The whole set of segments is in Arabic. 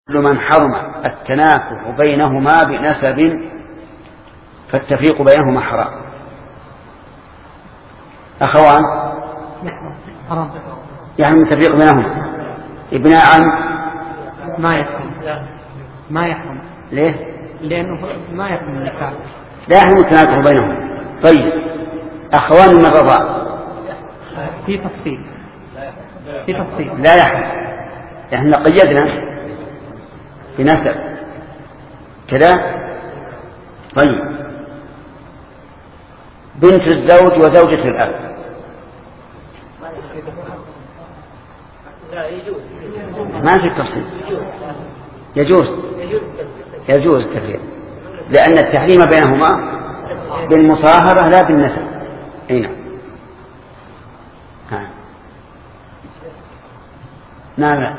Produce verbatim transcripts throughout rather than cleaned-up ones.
كل من حرم التناكح بينهما بنسب فالتفريق بينهما حرام. أخوان حرام يعني التفريق بينهما ابناء عم ما يحرم ما يحرم ليه؟ لأنه ما يحرم النكاح لا يحرم التناكح بينهما. طيب أخوان من الرضاع في تفصيل في تفصيل لا يحرم. احنا قيدنا بنسب كذا. طيب بنت الزوج وزوجة الأب ما في تفصيل. يجوز يجوز التفريق لأن التحريم بينهما بالمصاهرة لا بالنسب. أين ها نعم لا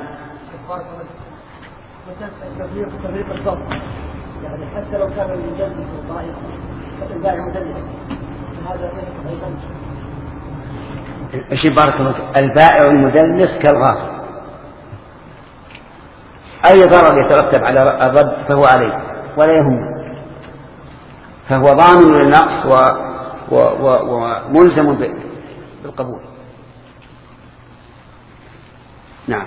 تفريق تفريق الضبط يعني حتى لو كان المجلس ضعيف البائع مدلس هذا ايضا ايش بارك الله فيك. البائع المدلس كالغاصب اي ضرر يترتب على الرد فهو عليه ولا يهم، فهو ضامن للنقص و... و... و... وملزم بالقبول. نعم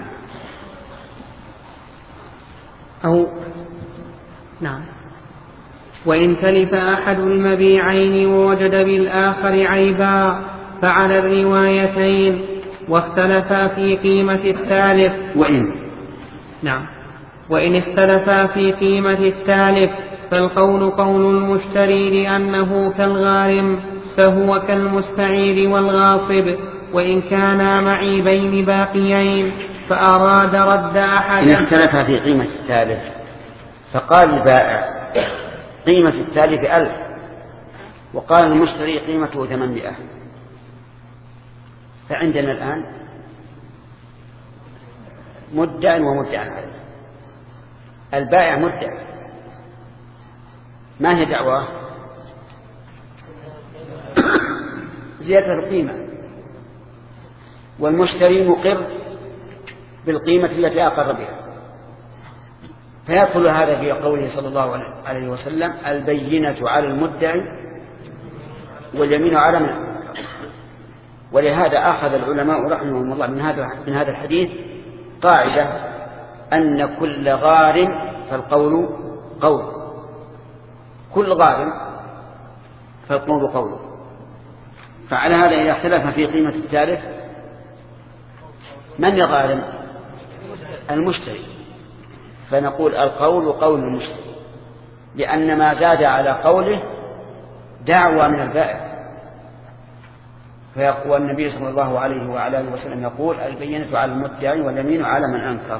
أو نعم وإن تلف أحد المبيعين ووجد بالآخر عيبا فعلى الروايتين واختلفا في قيمة الثالث. وإن نعم وإن اختلفا في قيمة الثالث فالقول قول المشتري لأنه كالغارم فهو كالمستعير والغاصب. وإن كانا معيبين باقيين فأراد رد أحد. إن اختلفا في قيمة الثالث فقال البائع قيمة الثالث ألف وقال المشتري قيمته ثمانمائة، فعندنا الآن مدع ومدع عليه. البائع مدع ما هي دعوة زيادة القيمة، والمشتري مقر بالقيمة التي أقر بها. فيدخل هذا في قوله صلى الله عليه وسلم البينة على المدعي واليمين على من أنكر. ولهذا أخذ العلماء رحمهم الله من هذا من هذا الحديث قاعدة أن كل غارم فالقول قول، كل غارم فالقول قول. فعلى هذا إذا اختلف في قيمة الثالث من يغارم؟ المشتري، فنقول القول قول المشتري لأن ما زاد على قوله دعوى من البائع. فيقول النبي صلى الله عليه وعلى آله وسلم يقول البينة على المدعي واليمين على من أنكر.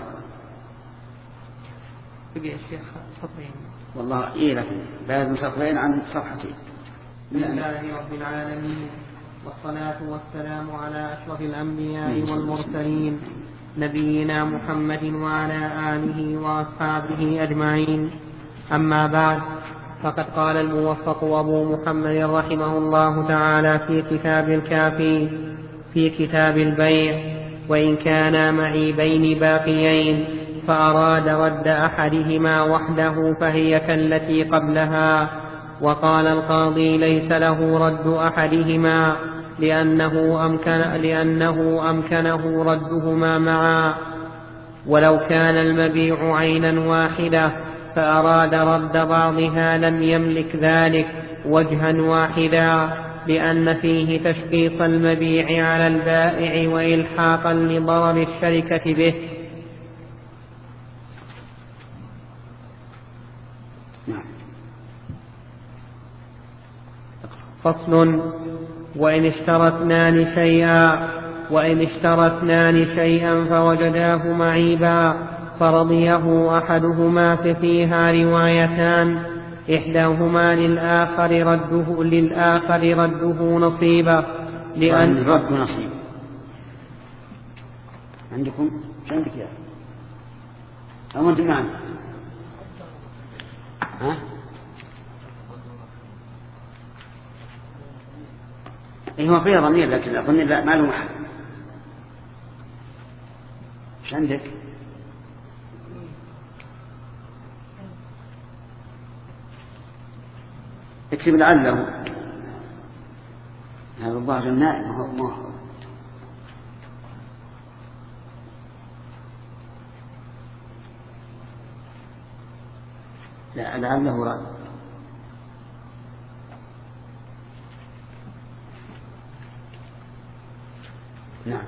بقي الشيخ سطرين والله إيه لكن لازم سطرين عن صفحتين. لله رب العالمين والصلاة والسلام على أشرف الأنبياء والمرسلين نبينا محمد وعلى آله وأصحابه أجمعين. أما بعد فقد قال الموفق أبو محمد رحمه الله تعالى في كتاب الكافي في كتاب البيع وإن كانا معيبين باقيين فأراد رد أحدهما وحده فهي كالتي قبلها. وقال القاضي ليس له رد أحدهما لأنه أمكن لأنه أمكنه ردهما معا. ولو كان المبيع عينا واحدة فأراد رد بعضها لم يملك ذلك وجها واحدا لأن فيه تشخيص المبيع على البائع وإلحاقا لضرر الشركة به. فصل. وإن اشترى اثنان شيئا وإن اشترى اثنان شيئا فوجداه معيبا فرضيه أحدهما ففيها روايتان إحداهما للآخر رده للآخر رده نصيبه لأن رد نصيب عندكم شو عندك يا أو أنتم معنا ها إيه هو فيها ضمير لكن الضمير لا ما له محل. ايش عندك؟ اكتب لعله. هذا الظاهر النائم هو ما هو. لا لعله رد. نعم.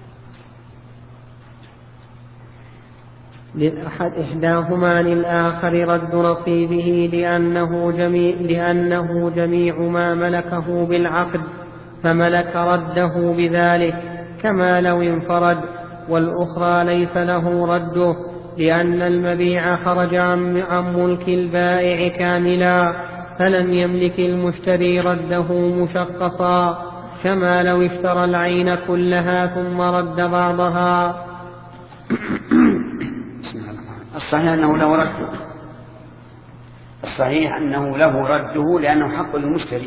للأحد إحداهما للآخر رد نصيبه لأنه جميع, لأنه جميع ما ملكه بالعقد فملك رده بذلك كما لو انفرد، والأخرى ليس له رده لأن المبيع خرج عن ملك البائع كاملا فلم يملك المشتري رده مشقصا، كما لو اشترى العين كلها ثم رد بعضها. الصحيح أنه له رده، الصحيح أنه له رده لأنه حق للمشتري،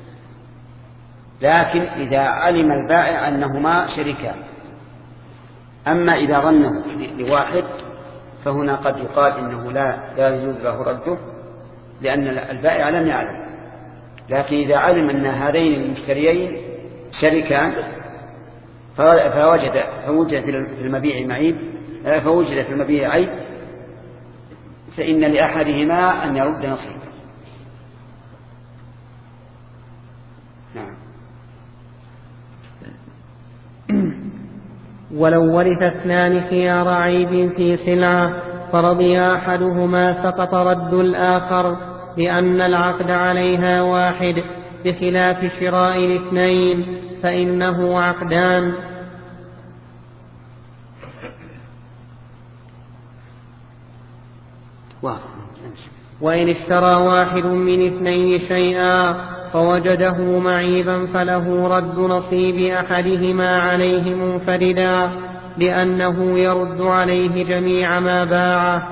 لكن إذا علم البائع أنهما شريكان. أما إذا ظنه لواحد فهنا قد يقال إنه لا لا يجوز له رده لأن البائع لم يعلم. لكن إذا علم أن هذين المشتريين شريكان فوجد فوجد في المبيع معيب فوجد في المبيع عيب فإن لأحدهما أن يرد نصيبه. نعم. ولو ورث اثنان خيار عيب في سلعة فرضي أحدهما سقط رد الآخر لأن العقد عليها واحد، بخلاف شراء الاثنين فإنه عقدان. وإن اشترى واحد من اثنين شيئا فوجده معيبا فله رد نصيب أحدهما عليه منفردا لأنه يرد عليه جميع ما باعه.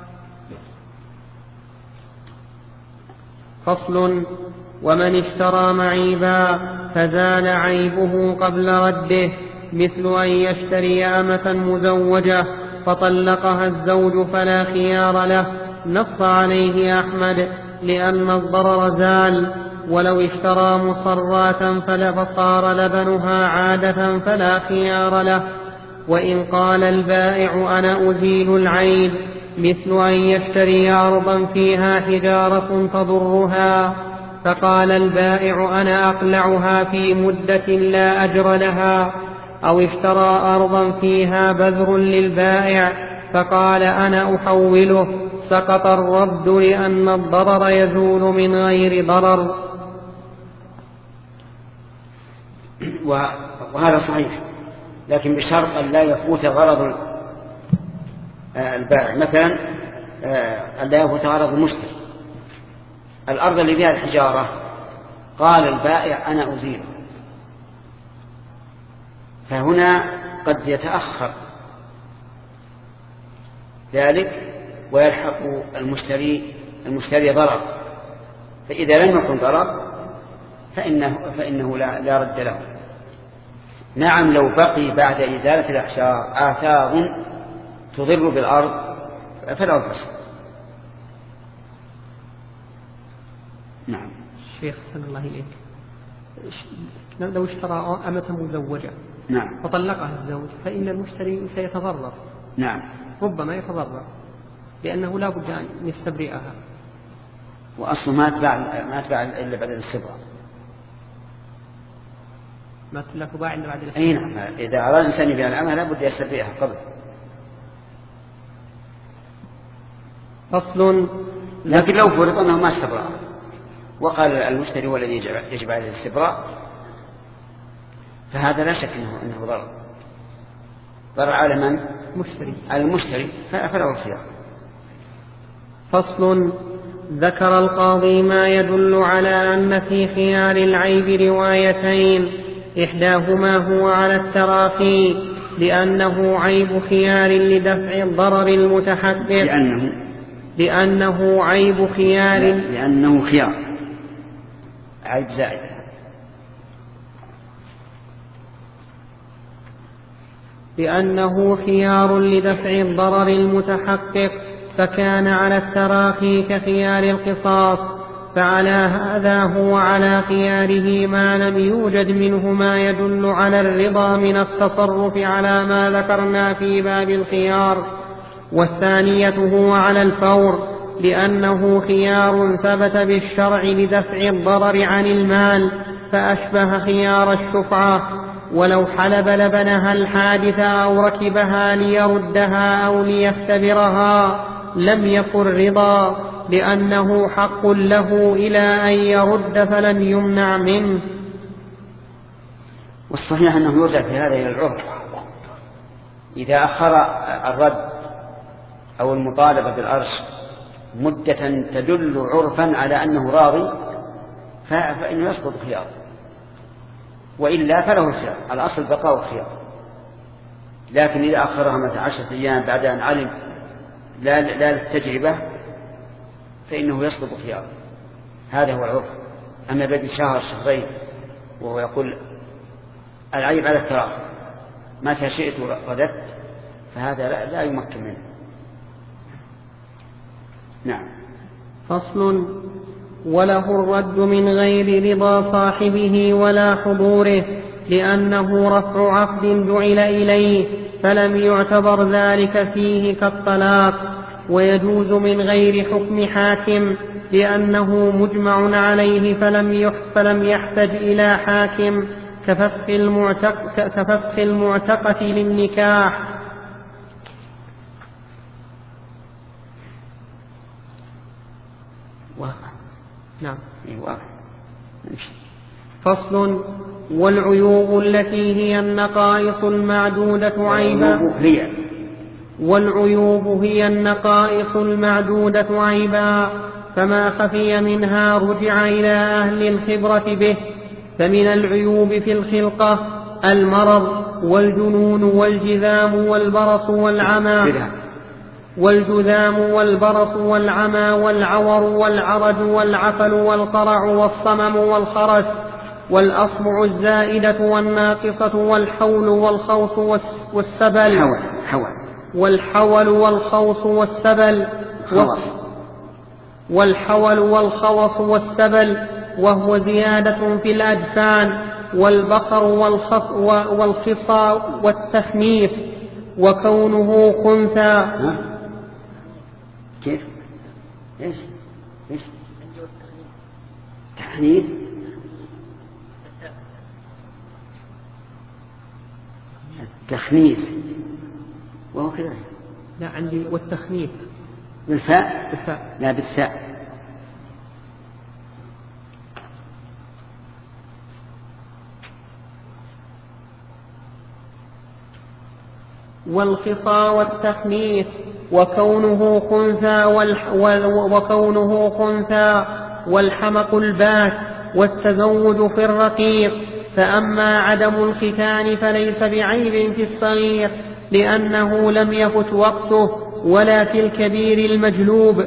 فصل. ومن اشترى معيبا فزال عيبه قبل رده، مثل أن يشتري أمة مزوجة فطلقها الزوج فلا خيار له، نص عليه أحمد لأن الضرر زال. ولو اشترى مصرات فصار لبنها عادة فلا خيار له. وإن قال البائع أنا أزيل العيب، مثل أن يشتري أرضا فيها حجارة تضرها فقال البائع أنا أقلعها في مدة لا أجر لها، أو اشترى أرضا فيها بذر للبائع فقال أنا أحوله، سقط الرد لأن الضرر يزول من غير ضرر. وهذا صحيح، لكن بشرط أن لا يفوت غرض البائع. مثلا أن لا يفوت غرض المشتري. الأرض اللي فيها الحجارة قال البائع أنا أزيله، فهنا قد يتأخر ذلك ويلحق المشتري المشتري ضرر، فإذا لم يكن ضرر فإنه, فإنه لا, لا رد له. نعم لو بقي بعد إزالة الأحجار آثار تضر بالأرض فلا فصل. نعم. شيخ صلى الله عليه لو اشترى أمة مزوجة نعم فطلقها الزوج فإن المشتري سيتضرر. نعم ربما يتضرر لأنه لا بد أن يستبرئها، وأصله ما تباع ما تباع إلا بعد الاستبراء. ما لا تباع إلا بعد الاستبراء. أي نعم. إذا أراد الإنسان يبيع الأمة لا بد يستبرئها قبل. فصل. لكن لو فرض أنه ما استبرأ وقال المشتري هو الذي يجب عليه الاستبراء فهذا لا شك أنه, إنه ضرر ضرر على من؟ المشتري. على المشتري فله الخيار. فصل. ذكر القاضي ما يدل على أن في خيار العيب روايتين، إحداهما هو على التراخي لأنه عيب خيار لدفع الضرر المتحقق، لأنه لأنه عيب خيار لأنه خيار عيب زائد. لأنه خيار لدفع الضرر المتحقق، فكان على التراخي كخيار القصاص، فعلى هذا هو على خياره ما لم يوجد منه ما يدل على الرضا من التصرف على ما ذكرنا في باب الخيار. والثانية هو على الفور، لأنه خيار ثبت بالشرع لدفع الضرر عن المال، فأشبه خيار الشفعة. ولو حلب لبنها الحادثة أو ركبها ليردها أو ليختبرها لم يكن رضا، لأنه حق له إلى أن يرد فلم يمنع منه. والصحيح أنه يرجع في هذا إلى العرف. إذا أخر الرد أو المطالبة بالأرش مدة تدل عرفا على أنه راضي فإنه يسقط خيار، وإلا فله الخيار، الأصل بقاء الخيار. لكن إذا أخرها مثلا عشرة أيام بعد أن علم لا, لا للتجربة فإنه يسقط خيار. هذا هو العرف. أما بدي شهر شهرين وهو يقول العيب على التراخي متى شئت رددت، فهذا لا, لا يمكن منه. نعم. فصل. وله الرد من غير رضا صاحبه ولا حضوره، لأنه رفع عقد جعل إليه فلم يعتبر ذلك فيه كالطلاق. ويجوز من غير حكم حاكم، لأنه مجمع عليه فلم فلم يحتج إلى حاكم، كفسخ المعتق كفسخ المعتقة للنكاح. واقع. نعم. واقع. فصل. والعيوب التي هي النقائص المعدودة عيبا والعيوب هي النقائص المعدودة عيبا، فما خفي منها رجع إلى أهل الخبرة به. فمن العيوب في الخلقة المرض والجنون والجذام والبرص والعمى والجذام والبرص والعمى والعور والعرج والعفل والقرع والصمم والخرس والأصبع الزائدة والناقصة والحول والخوص والسبل حول. حول. والحول والخوص والسبل والحول والخوص والسبل وهو زيادة في الأجفان والبقر والخصاء والتخنيف، وكونه خنثى. كيف؟ ايش؟ ايش؟ تحنيف. التخنيف وهو كذا. لا عندي والتخنيف بالفاء. بالفاء. لا بالثاء. والخصا والتخنيث، وكونه خنثى والح وكونه خنثى والحمق البات والتزوج في الرقيق. فأما عدم الختان فليس بعيب في الصغير، لأنه لم يفت وقته، ولا في الكبير المجلوب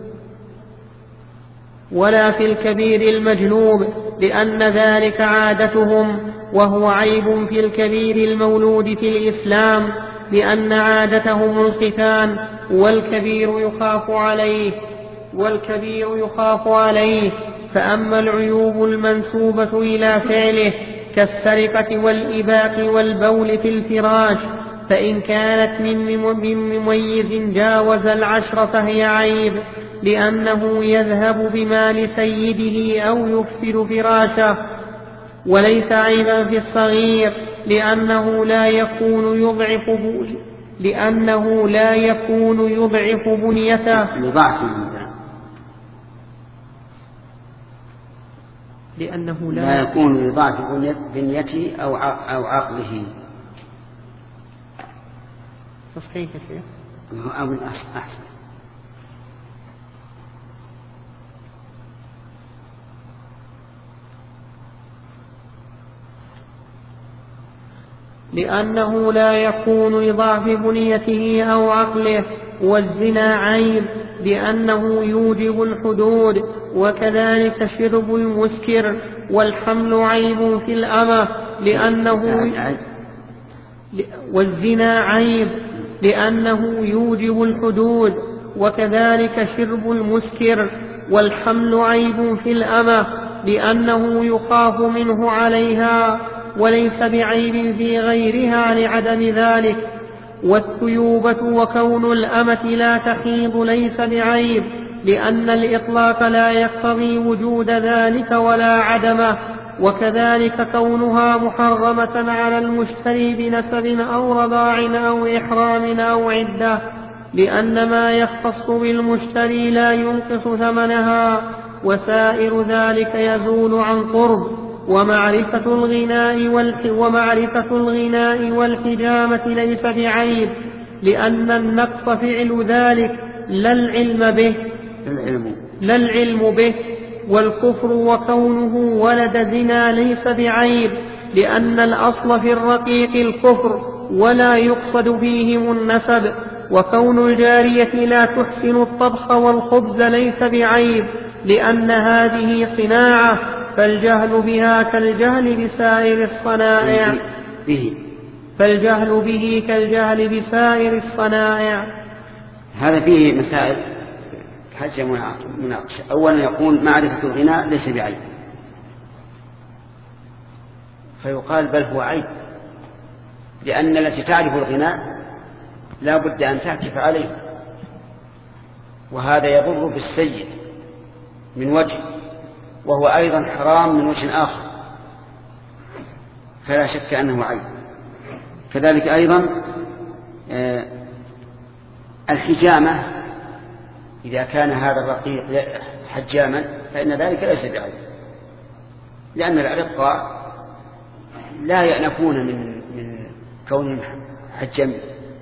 ولا في الكبير المجلوب لأن ذلك عادتهم، وهو عيب في الكبير المولود في الإسلام، لأن عادتهم الختان، والكبير يخاف عليه والكبير يخاف عليه. فأما العيوب المنسوبة إلى فعله كالسرقة والإباق والبول في الفراش، فإن كانت من مميز جاوز العشر فهي عيب، لأنه يذهب بمال سيده أو يفسد فراشه. وليس عيبا في الصغير، لأنه لا يكون يضعف لأنه لا يكون يضعف بنيته لأنه لا, لا يكون يضعف بنيته أو أو عقله. تصحيح يا شيخ أو أحسن. لأنه لا يكون لضعف بنيته أو عقله. والزنا عيب، لأنه يوجب الحدود، وكذلك شرب المسكر. والحمل عيب في الأمة، لأنه والزنا عيب لأنه يوجب الحدود، وكذلك شرب المسكر. والحمل عيب في الأمة لأنه يخاف منه عليها، وليس بعيب في غيرها لعدم ذلك. والثيوبة وكون الأمة لا تحيض ليس بعيب، لأن الإطلاق لا يقتضي وجود ذلك ولا عدمه. وكذلك كونها محرمة على المشتري بنسب أو رضاع أو إحرام أو عدة، لأن ما يختص بالمشتري لا ينقص ثمنها، وسائر ذلك يزول عن قرب. ومعرفة الغناء, ومعرفة الغناء والحجامة ليس بعيب، لأن النقص فعل ذلك لا العلم به, لا العلم به. والكفر وكونه ولد زنا ليس بعيب، لأن الأصل في الرقيق الكفر ولا يقصد فيهم النسب. وكون الجارية لا تحسن الطبخ والخبز ليس بعيب، لأن هذه صناعة، فالجهل بها كالجهل بسائر الصنائع به فالجهل به كالجهل بسائر الصنائع. هذا فيه مسائل حاجة مناقشة. أولا يقول معرفة الغناء ليس بعيب، فيقال بل هو عيب، لأن التي تعرف الغناء لا بد أن تعكف عليه، وهذا يضر بالسيد من وجه، وهو أيضا حرام من وجه آخر، فلا شك أنه عيب. كذلك أيضا الحجامة، إذا كان هذا الرقيق حجاما فإن ذلك ليس بعيب، لأن الأرقاء لا يأنفون من من كونهم حجامين.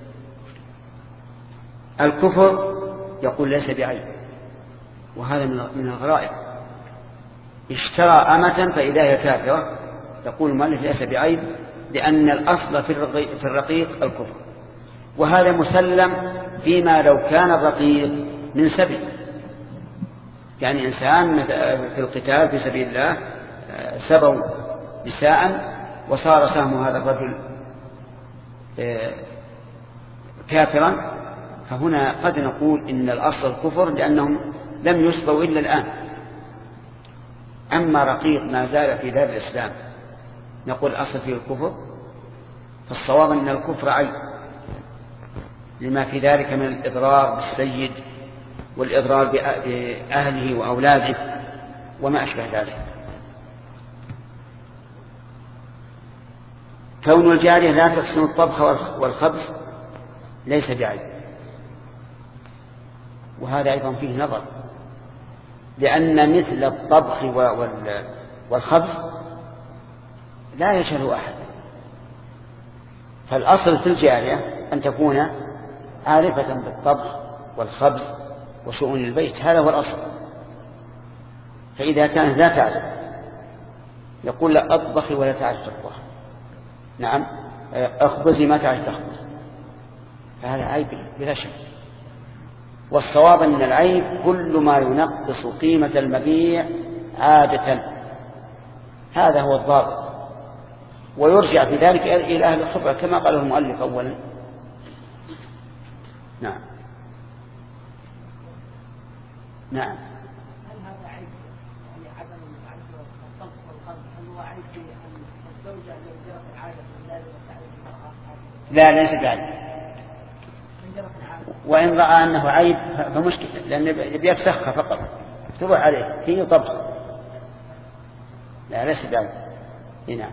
الكفر يقول ليس بعيب، وهذا من الغرائب. اشترى أمة فإذا هي كافرة، يقول المؤلف ليس بعيب، لأن الأصل في الرقيق الكفر. وهذا مسلم فيما لو كان الرقيق من سبيل، يعني إنسان في القتال في سبيل الله سبوا نساء وصار سهم هذا الرجل كافرا، فهنا قد نقول إن الأصل الكفر لأنهم لم يسبوا إلا الآن. أما رقيق ما زال في دار الإسلام نقول أصل فيه الكفر، فالصواب أن الكفر عيب لما في ذلك من الإضرار بالسيد والإضرار بأهله وأولاده وما أشبه ذلك. كون الجارية لا تحسن الطبخ والخبز ليس بعيب، وهذا أيضا فيه نظر، لأن مثل الطبخ والخبز لا يجهل أحد، فالأصل في الجارية أن تكون عارفة بالطبخ والخبز وشؤون البيت، هذا هو الأصل. فإذا كانت لا تعرف يقول لا أطبخي ولا تعرف تطبخ، نعم أخبزي ما تعرف تخبز، فهذا عيب بلا شك. والصواب أن العيب كل ما ينقص قيمة المبيع عادة، هذا هو الضابط، ويرجع في ذلك إلى أهل الخبرة كما قال المؤلف أولا. نعم نعم. هل هذا عيب يعني عدم المعرفة والطبخ والخبز؟ هل هو عيب في أن الزوجة التي جرت العادة من لازم تعرف المرأة؟ لا ليس بعيب، وإن رأى أنه عيب فمشكلة، لأن بيفسخها فقط تروح عليه هي طبخ، لا ليس بعيب. نعم.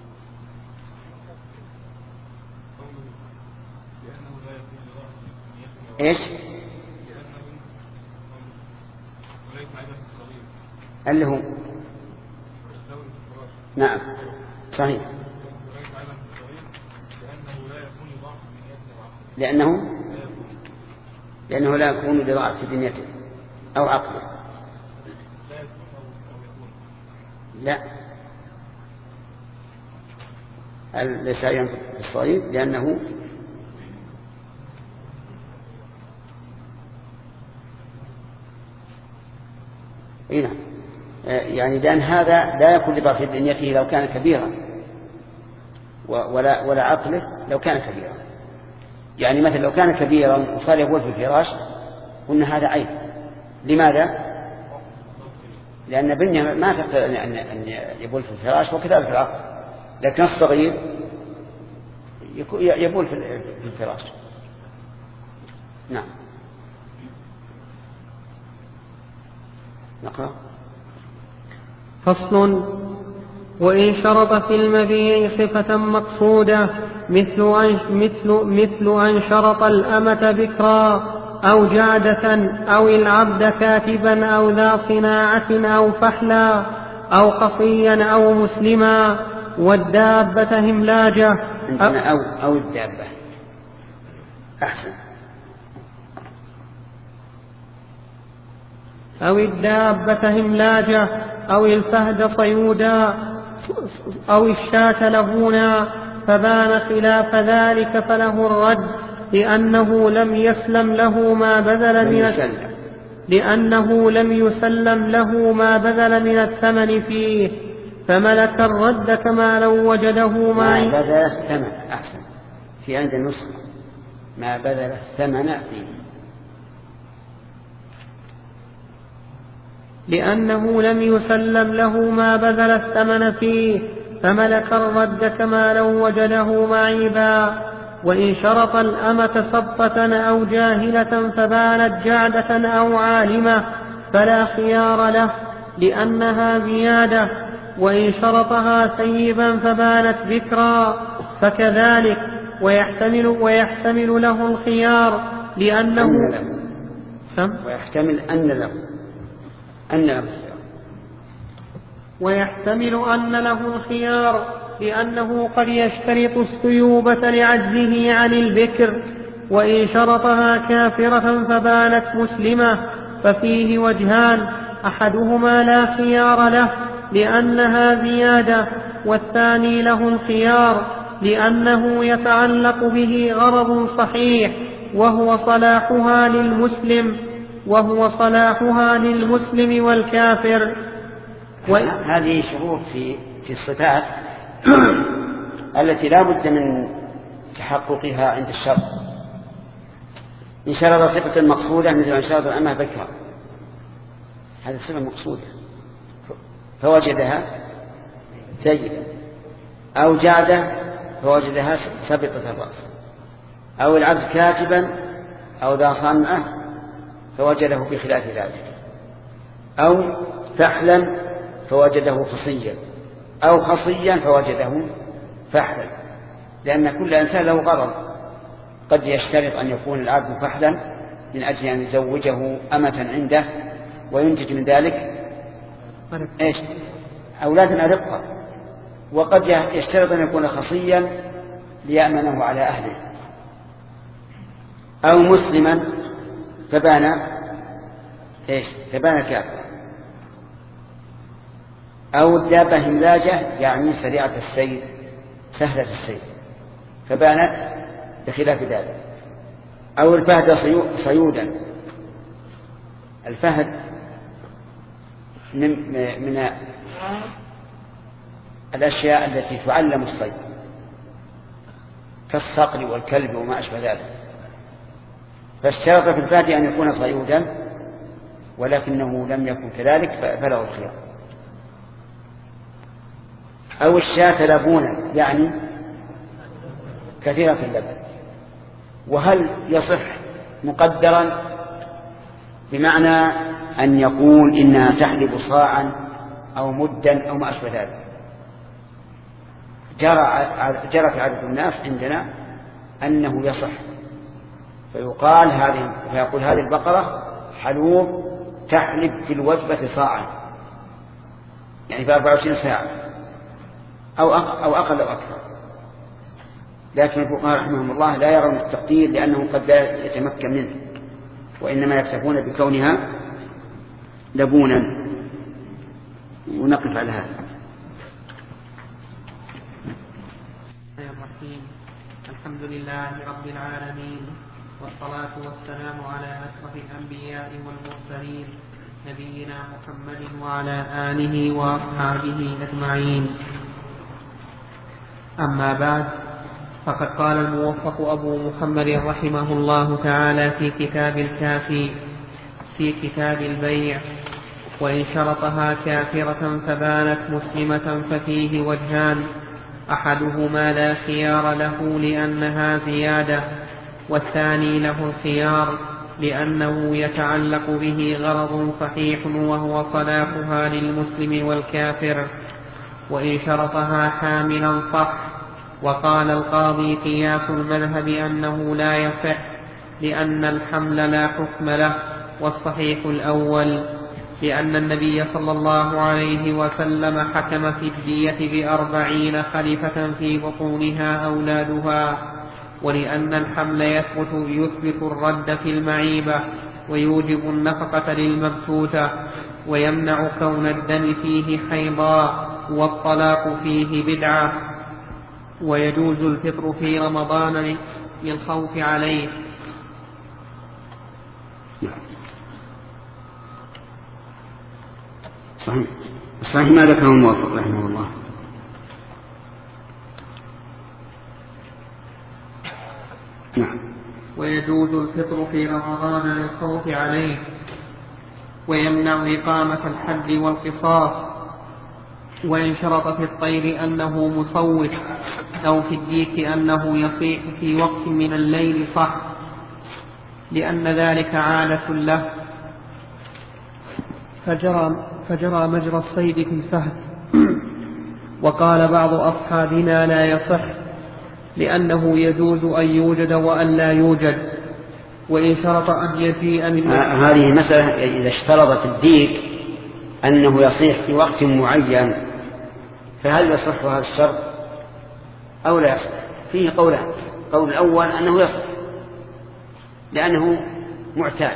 إيش؟ اللي هو نعم صحيح، لأنه لأنه لا يكون لضعف في دنيته أو عقله. لا ليس ينطق بالصغير لأنه إيه يعني لأن هذا لا يكون لضعف في دنيته لو كان كبيرا، ولا ولا عقله لو كان كبيرا. يعني مثلا لو كان كبيرا وصار يقول في الفراش قلنا هذا عيب. لماذا؟ لأن البنية ما تقتضي أن يبول في الفراش وكذلك العقل، لكن الصغير يبول في الفراش. نعم. نقرأ. فصل. وإن شرط في المبيع صفة مقصودة مثل أن, مثل, مثل أن شرط الأمة بكرا أو جادة أو العبد كاتبا أو ذا صناعة أو فحلا أو قصيا أو مسلما والدابة هملاجة أو, أو الدابة أحسن أو الدابة هملاجة أو الفهد صيودا أو الشاة لبونا فبان خلاف ذلك فله الرد لأنه لم يسلم له ما بذل من لأنه لم يسلم له ما بذل من الثمن فيه فملك الرد كما لو وجده ما, ما بذل الثمن. أحسن. في عند النسخة ما بذل الثمن فيه لأنه لم يسلم له ما بذل الثمن فيه فملك الرد كما لو وجده معيبا. وإن شرط الأمة صبة أو جاهلة فبانت جعدة أو عالمة فلا خيار له لأنها زيادة. وإن شرطها سيبا فبانت ذكرا فكذلك ويحتمل, ويحتمل له الخيار لأنه له. ويحتمل أن له أن له ويحتمل أن له الخيار لأنه قد يشترط السيوبة لعجزه عن البكر. وإن شرطها كافرة فبانت مسلمة ففيه وجهان أحدهما لا خيار له لأنها زيادة والثاني له الخيار لأنه يتعلق به غرض صحيح وهو صلاحها للمسلم وهو صلاحها للمسلم والكافر. هذه شروط في في الصفات التي لا بد من تحققها عند الشرط. إن شرط صفة مقصودة مثل أن شرط الأمة بكرة هذه صفة مقصودة فوجدها سيدة أو جادة فوجدها سبطة الرأس أو العبد كاتبا أو ذا صنعة فوجده بخلاف ذلك أو فحلا فوجده خصيا أو خصيا فوجده فحلا لأن كل إنسان له غرض. قد يشترط أن يكون العبد فحلا من أجل أن يزوجه أمة عنده وينتج من ذلك إيش أولادا أرقة. وقد يشترط أن يكون خصيا ليأمنه على أهله أو مسلما فبان إيش فبان كافر أو الدابة هملاجة يعني سريعة السير سهلة السير فبانت بخلاف ذلك أو الفهد صيودا. الفهد من, من الأشياء التي تعلم الصيد كالصقر والكلب وما أشبه ذلك فاشترط في الفهد أن يكون صيودا ولكنه لم يكن كذلك فله الخيار. أو الشاة لبونا يعني كثيرة اللبن. وهل يصح مقدرا بمعنى أن يقول إنها تحلب صاعا أو مدا أو ما أشبه ذلك؟ جرت عادة الناس عندنا أنه يصح فيقال هذه فيقول هذه البقرة حلوب تحلب في الوجبة صاعا يعني في أربعة وعشرين ساعة أو أو أقل أو أكثر. لكن الفقهاء رحمهم الله لا يرون التقدير لأنه قد لا يتمكن منه وإنما يكتفون بكونها لبونا. ونقف على هذا. الحمد لله رب العالمين والصلاة والسلام على أشرف الأنبياء والمرسلين نبينا محمد وعلى آله وأصحابه أجمعين. أما بعد فقد قال الموفق أبو محمد رحمه الله تعالى في كتاب الكافي في كتاب البيع وإن شرطها كافرة فبانت مسلمة ففيه وجهان: أحدهما لا خيار له لأنها زيادة، والثاني له الخيار لأنه يتعلق به غرض صحيح وهو صلاحها للمسلم والكافر. وإن شرطها حاملا صح. وقال القاضي قياس المذهب أنه لا يصح لأن الحمل لا حكم له، والصحيح الأول لأن النبي صلى الله عليه وسلم حكم في الدية بأربعين خليفة في بطونها أولادها، ولأن الحمل يثبت, يثبت الرد في المعيبة ويوجب النفقة للمبتوتة، ويمنع كون الدم فيه حيضا والطلاق فيه بدعة، ويجوز الفطر في رمضان للخوف عليه. صحيح. الصحيح ما ذكره الموفق رحمه الله. نعم. ويجوز الفطر في رمضان للخوف عليه، ويمنع إقامة الحد والقصاص. وإن شرط في الطير أنه مصوت أو في الديك أنه يصيح في وقت من الليل صح، لأن ذلك عادة له، فجرى, فجرى مجرى الصيد في الفهد. وقال بعض أصحابنا لا يصح لأنه يجوز أن يوجد وأن لا يوجد. وإن شرط أن يجيء من هذه مسألة إذا اشترط الديك أنه يصيح في وقت معين، فهل يصح هذا الشرط أو لا يصح؟ فيه قولان: قول الأول أنه يصح لأنه معتاد،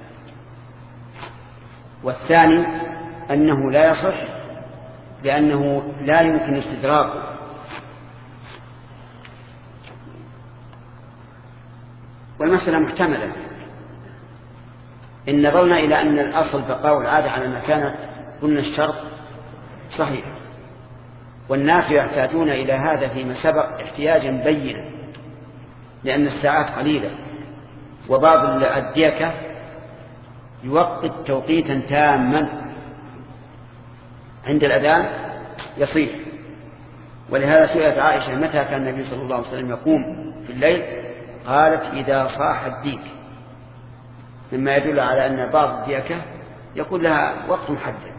والثاني أنه لا يصح لأنه لا يمكن استدراكه. والمسألة محتملة إن نظرنا إلى أن الأصل بقاء العادة على ما كانت، قلنا الشرط صحيح، والناس يحتاجون إلى هذا فيما سبق احتياجا بينا، لأن الساعات قليلة، وبعض الديكة يوقت توقيتا تاما عند الأذان يصيح. ولهذا سئلت عائشة متى كان النبي صلى الله عليه وسلم يقوم في الليل؟ قالت: إذا صاح الديك، مما يدل على أن بعض الديكة يكون لها وقت محدد،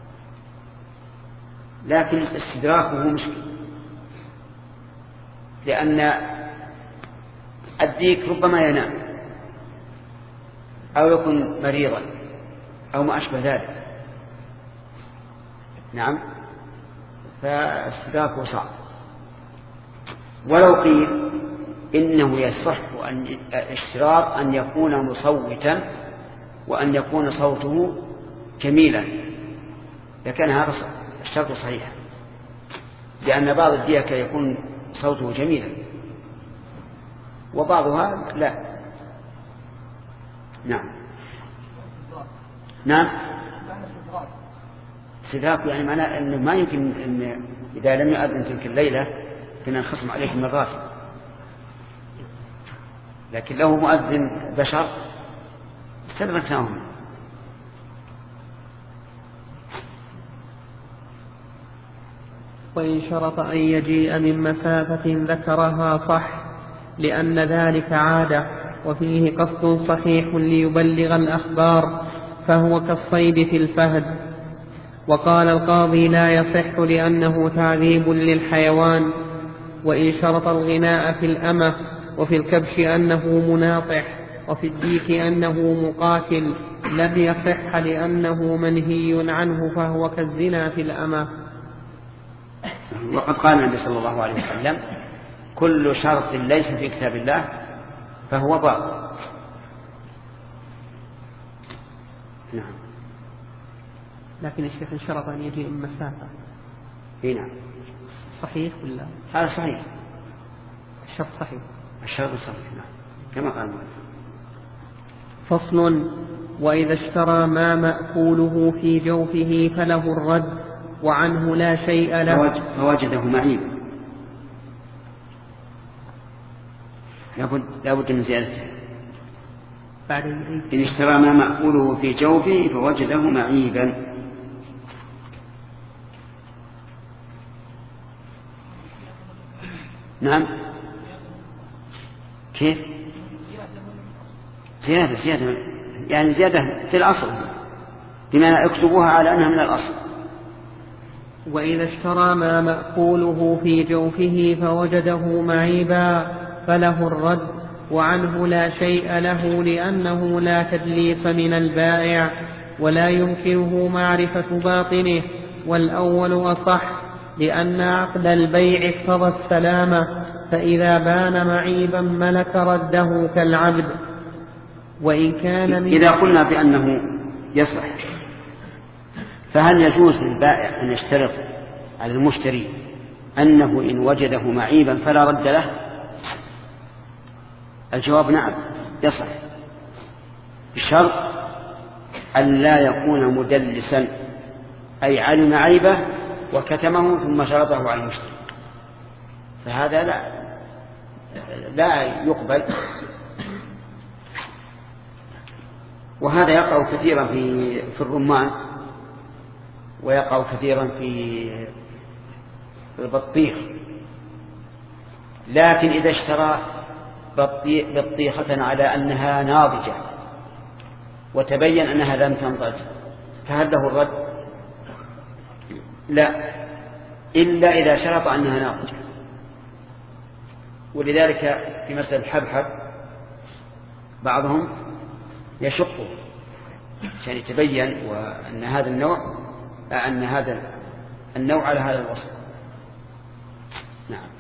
لكن استدراكه مشكل، لأن الديك ربما ينام أو يكون مريضا أو ما أشبه ذلك. نعم، فاستدراكه صعب. ولو قيل إنه يصح أن اشتراط أن يكون مصوتا وأن يكون صوته جميلا، لكان هذا الشرط صحيح، لأن بعض الديكة يكون صوته جميلا وبعضها لا. نعم. نعم. استدراك يعني معناه أنه ما يمكن أن إذا لم يؤذن تلك الليلة كنا نخصم عليه من الراتب، لكن له مؤذن بشر استدركناهم. وإن شرط أن يجيء من مسافة ذكرها صح، لأن ذلك عادة، وفيه قصد صحيح ليبلغ الأخبار، فهو كالصيد في الفهد. وقال القاضي لا يصح لأنه تعذيب للحيوان. وإن شرط الغناء في الأمة وفي الكبش أنه مناطح وفي الديك أنه مقاتل لم يصح لأنه منهي عنه، فهو كالزنا في الأمة. وقد قال النبي صلى الله عليه وسلم: كل شرط ليس في كتاب الله فهو باطل. نعم. لكن الشيخ شرط أن يجيء من مسافة. نعم. صحيح ولا؟ هذا صحيح. الشرط صحيح. الشرط صحيح. نعم. كما قال المؤلف. فصل: وإذا اشترى ما مأكوله في جوفه فله الرد، وعنه لا شيء له. فوجده معيبا، لابد لابد من زيادته. بعد إن اشترى ما مأكوله في جوفه فوجده معيبا. نعم كيف زيادة زيادة يعني زيادة في الأصل بما يكتبوها على أنها من الأصل. وإذا اشترى ما مأكوله في جوفه فوجده معيبا فله الرد وعنه لا شيء له لأنه لا تدليس من البائع ولا يمكنه معرفة باطنه، والأول أصح لأن عقد البيع اقتضى السلامة، فإذا بان معيبا ملك رده كالعبد. وإن كان من إذا قلنا بأنه يصح فهل يجوز للبائع أن يشترط على المشتري أنه إن وجده معيبا فلا رد له؟ الجواب نعم يصح، بشرط أن لا يكون مدلسا، أي علم عيبه وكتمه ثم شرطه على المشتري، فهذا لا لا يقبل. وهذا يقع كثيرا في في الرمان، ويقع كثيرا في البطيخ. لكن إذا اشترى بطيخة على أنها ناضجة وتبين أنها لم تنضج فهل له الرد؟ لا، إلا إذا شرط أنها ناضجة. ولذلك في مسألة الحبحب بعضهم يشقه عشان يتبين وأن هذا النوع أن هذا النوع على هذا الوصف. نعم.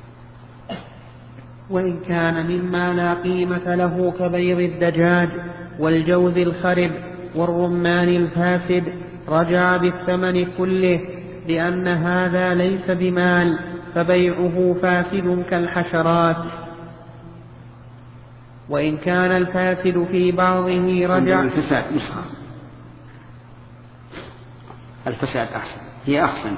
وإن كان مما لا قيمة له كبيض الدجاج والجوز الخرب والرمان الفاسد رجع بالثمن كله، لأن هذا ليس بمال فبيعه فاسد كالحشرات. وإن كان الفاسد في بعضه رجع الفساد نسخة الفساد أحسن، هي أحسن.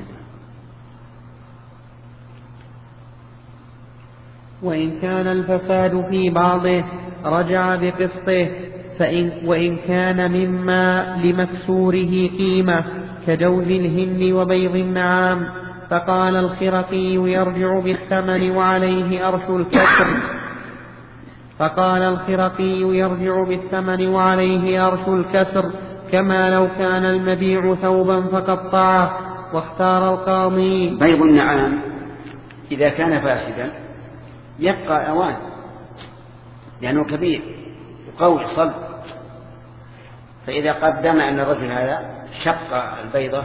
وإن كان الفساد في بعضه رجع بقسطه، فإن وإن كان مما لمكسوره قيمة كجوز الهن وبيض النعام، فقال الخرقي يرجع بالثمن وعليه أرش الكسر فقال الخرقي يرجع بالثمن وعليه أرش الكسر كما لو كان المبيع ثوبا فقطعه. واختار القاضي بيض النعام إذا كان فاسدا يبقى أوان لأنه كبير وقوي صلب، فإذا قدم أن الرجل هذا شق البيضة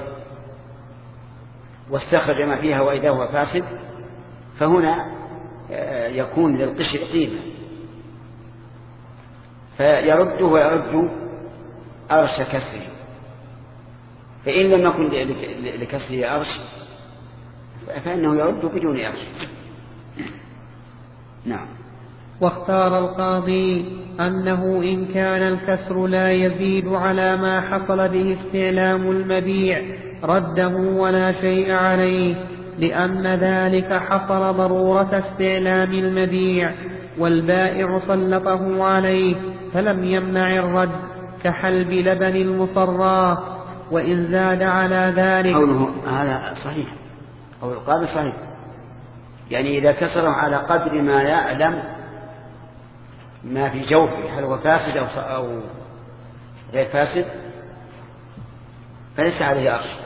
واستخرج ما فيها وإذا هو فاسد فهنا يكون للقشر قيمة فيرده ويرد أرش كسره، فإن لم يكن لكسره أرش فإنه يرد بدون أرش. نعم. واختار القاضي أنه إن كان الكسر لا يزيد على ما حصل به استعلام المبيع رده ولا شيء عليه، لأن ذلك حصل ضرورة استعلام المبيع والبائع سلطه عليه فلم يمنع الرد كحلب لبن المصراه. وإن زاد على ذلك قوله هذا صحيح، قول القاضي صحيح، يعني إذا كسره على قدر ما يعلم ما في جوفه هل هو فاسد أو غير فاسد فليس عليه أرش،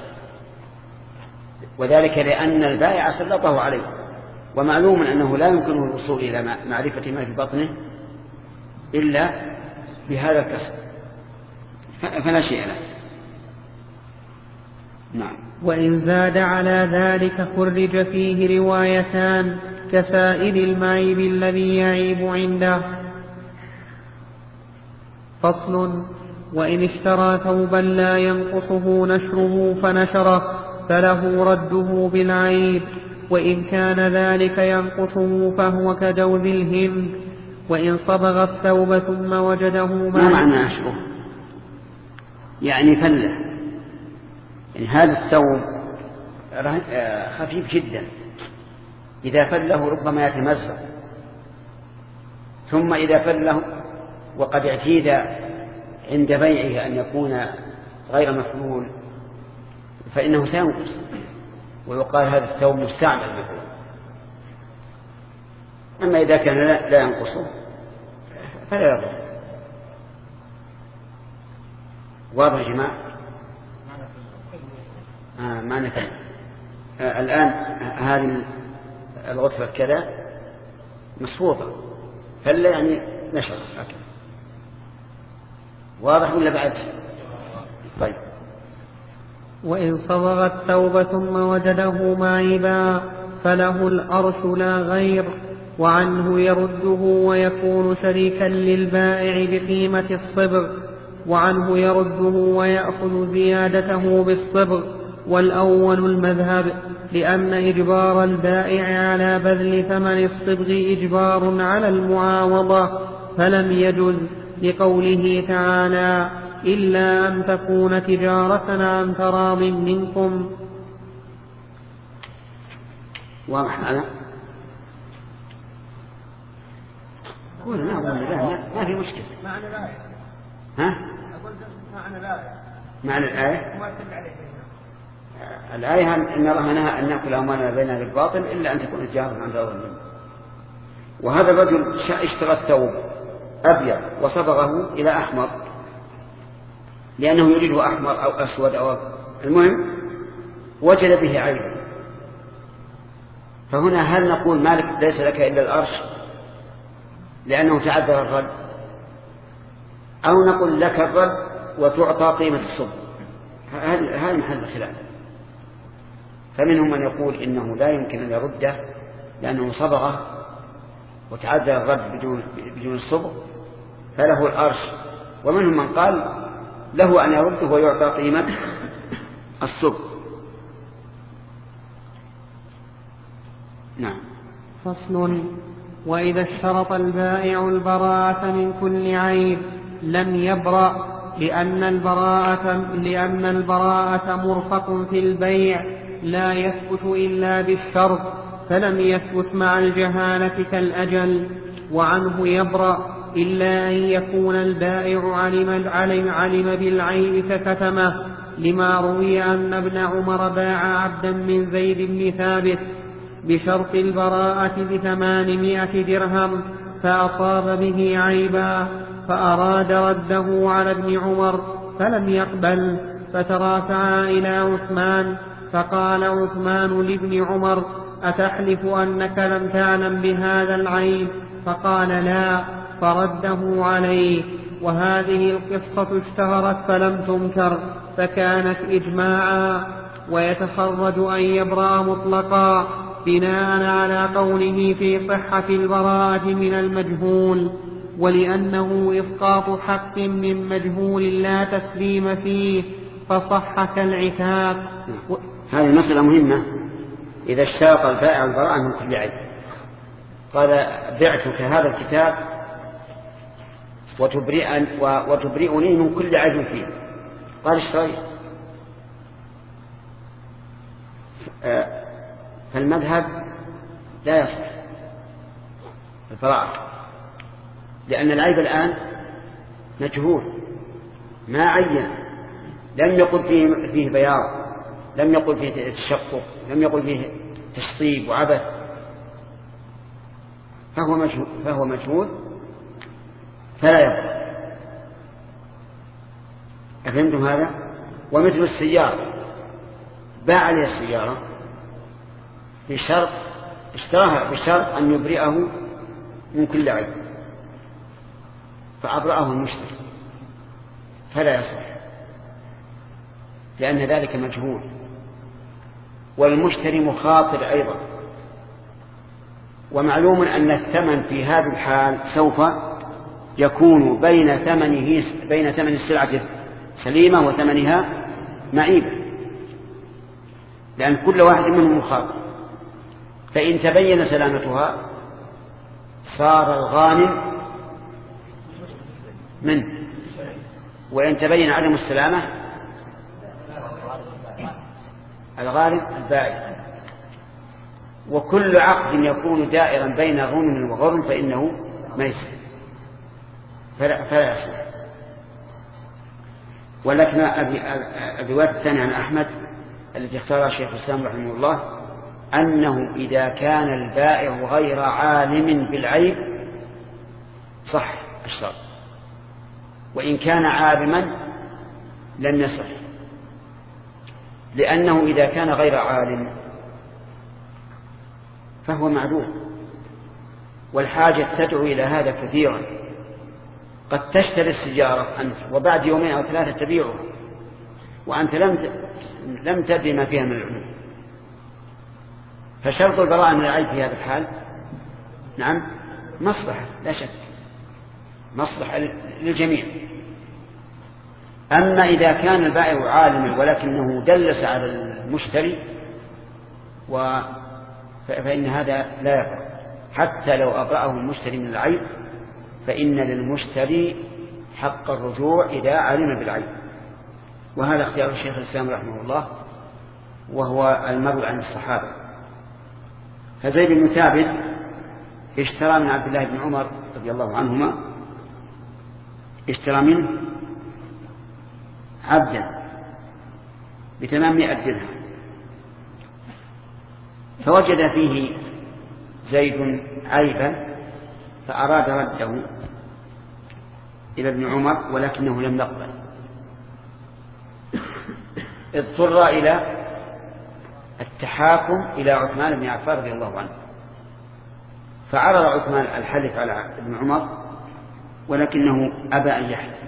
وذلك لأن البائع سلطه عليه، ومعلوم أنه لا يمكنه الوصول إلى معرفة ما في بطنه إلا بهذا الكسر فلا شيء له. نعم. وإن زاد على ذلك خرج فيه روايتان كسائر المعيب الذي يعيب عنده. فصل. وإن اشترى ثوبا لا ينقصه نشره فنشره فله رده بالعيب، وإن كان ذلك ينقصه فهو كجوز الهند. وإن صبغ الثوب ثم وجده ما معنى نشره؟ يعني فله، يعني هذا الثوب خفيف جدا إذا فله ربما يتمزق، ثم إذا فله وقد اعتيد عند بيعه أن يكون غير مفعول فإنه سينقص، ويقال هذا الثوب مستعمل مثلا. أما إذا كان لا ينقصه فلا يضر. واضح يا جماعة؟ آه معنى كلمة آه الآن هذه الغرفة كذا مصفوطة فلا يعني نشر أكل. واضح ولا بعد؟ طيب. وإن صبغ الثوب ثم وجده معيبا فله الأرش لا غير، وعنه يرده ويكون شريكا للبائع بقيمة الصبغ، وعنه يرده ويأخذ زيادته بالصبغ. والأول المذهب، لأن إجبار البائع على بذل ثمن الصبغ إجبار على المعاوضة فلم يجز، لقوله تعالى إلا أن تكون تجارة عن تراض منكم. واضح أنا قول نعم ما في مشكلة. معنى الآية ها؟ أقول معنى الآية معنى الآية ما تدل عليه الآية إن الله نهى أن نأكل أموالنا بيننا بالباطل إلا أن تكون تجارة عن تراض منكم. وهذا الرجل اشترى الثوب أبيض وصبغه إلى أحمر لأنه يريده أحمر أو أسود أو المهم وجد به عيبا، فهنا هل نقول مالك ليس لك إلا الأرش لأنه تعذر الرد، أو نقول لك الرد وتعطى قيمة الصبغ؟ هذا محل الخلاف. فمنهم من يقول إنه لا يمكن أن يرده لأنه صبغه وتعذر الرد بدون, بدون الصبغ فله الأرش، ومنهم من قال له أن يرده ويعطى قيمة الصبغ. نعم. فصل. وإذا اشترط البائع البراءة من كل عيب لم يبرأ، لأن البراءة, لأن البراءة مرفق في البيع لا يثبت إلا بالشرط، فلم يثبت مع الجهالة كالأجل. وعنه يبرأ إلا أن يكون البائع علم, علم, علم بالعيب فكتمه، لما روي أن ابن عمر باع عبدا من زيد بن ثابت بشرط البراءة بثمانمائة درهم فأصاب به عيبا، فأراد رده على ابن عمر فلم يقبل، فترافعا إلى عثمان، فقال عثمان لابن عمر أتحلف أنك لم تعلم بهذا العيب؟ فقال لا، فرده عليه. وهذه القصة اشتهرت فلم تنكر فكانت إجماعا. ويتخرج أن يبرأ مطلقا بناء على قوله في صحة البراءة من المجهول، ولأنه إسقاط حق من مجهول لا تسليم فيه فصح كالعتاق. هذه المسألة مهمة. إذا اشترط البائع البراءة من كل عيب، قال بعتك هذا الكتاب وتبرئني من كل عيب فيه، قال اشتريت، فالمذهب لا يصح البراءة، لأن العيب الآن مجهول ما عين، لم يقل فيه, فيه بياض، لم يقل فيه تشقق، لم يقل فيه تشطيب وعبث، فهو مجهول, فهو مجهول فلا يضر. أفهمتم هذا؟ ومثل السيارة، باع لي السيارة بشرط اشتراها بشرط أن يبرئه من كل عيب، فأبرأه المشتري فلا يصح، لأن ذلك مجهول، والمشتري مخاطر أيضا. ومعلوم أن الثمن في هذه الحال سوف يكون بين ثمنه بين ثمن السلعة سليمة وثمنها معيبة، لأن كل واحد منهم مخاطر. فإن تبين سلامتها صار الغانم منه، وإن تبين عدم السلامة الغالب البائع. وكل عقد يكون دائرا بين غنم وغرم فإنه ميسر. فلا, فلا يصح. ولكن الرواية الثانية عن أحمد التي اختارها شيخ الإسلام رحمه الله أنه إذا كان البائع غير عالم بالعيب صح الشرط، وإن كان عالما لم يصح، لأنه إذا كان غير عالم فهو معذور، والحاجة تدعو إلى هذا كثيرا. قد تشتري السيارة أنت وبعد يومين أو ثلاثة تبيعها وأنت لم لم تدري ما فيها من العلوم، فشرط البراءة من العيب في هذا الحال نعم مصلحة لا شك، مصلحة للجميع. أما إذا كان البائع عالما ولكنه دلس على المشتري و... فإن هذا لا يقع، حتى لو أبرأه المشتري من العيب فإن للمشتري حق الرجوع إذا علم بالعيب. وهذا اختيار الشيخ الإسلام رحمه الله وهو المروي عن الصحابة. فزيد بن ثابت اشترى من عبد الله بن عمر رضي الله عنهما، اشترى منه عبدا بثمانمائة درهم، فوجد فيه زيد عيبا فأراد رده إلى ابن عمر ولكنه لم يقبل، اضطر إلى التحاكم إلى عثمان بن عفان رضي الله عنه، فعرض عثمان الحلف على ابن عمر ولكنه أبى أن يحلف،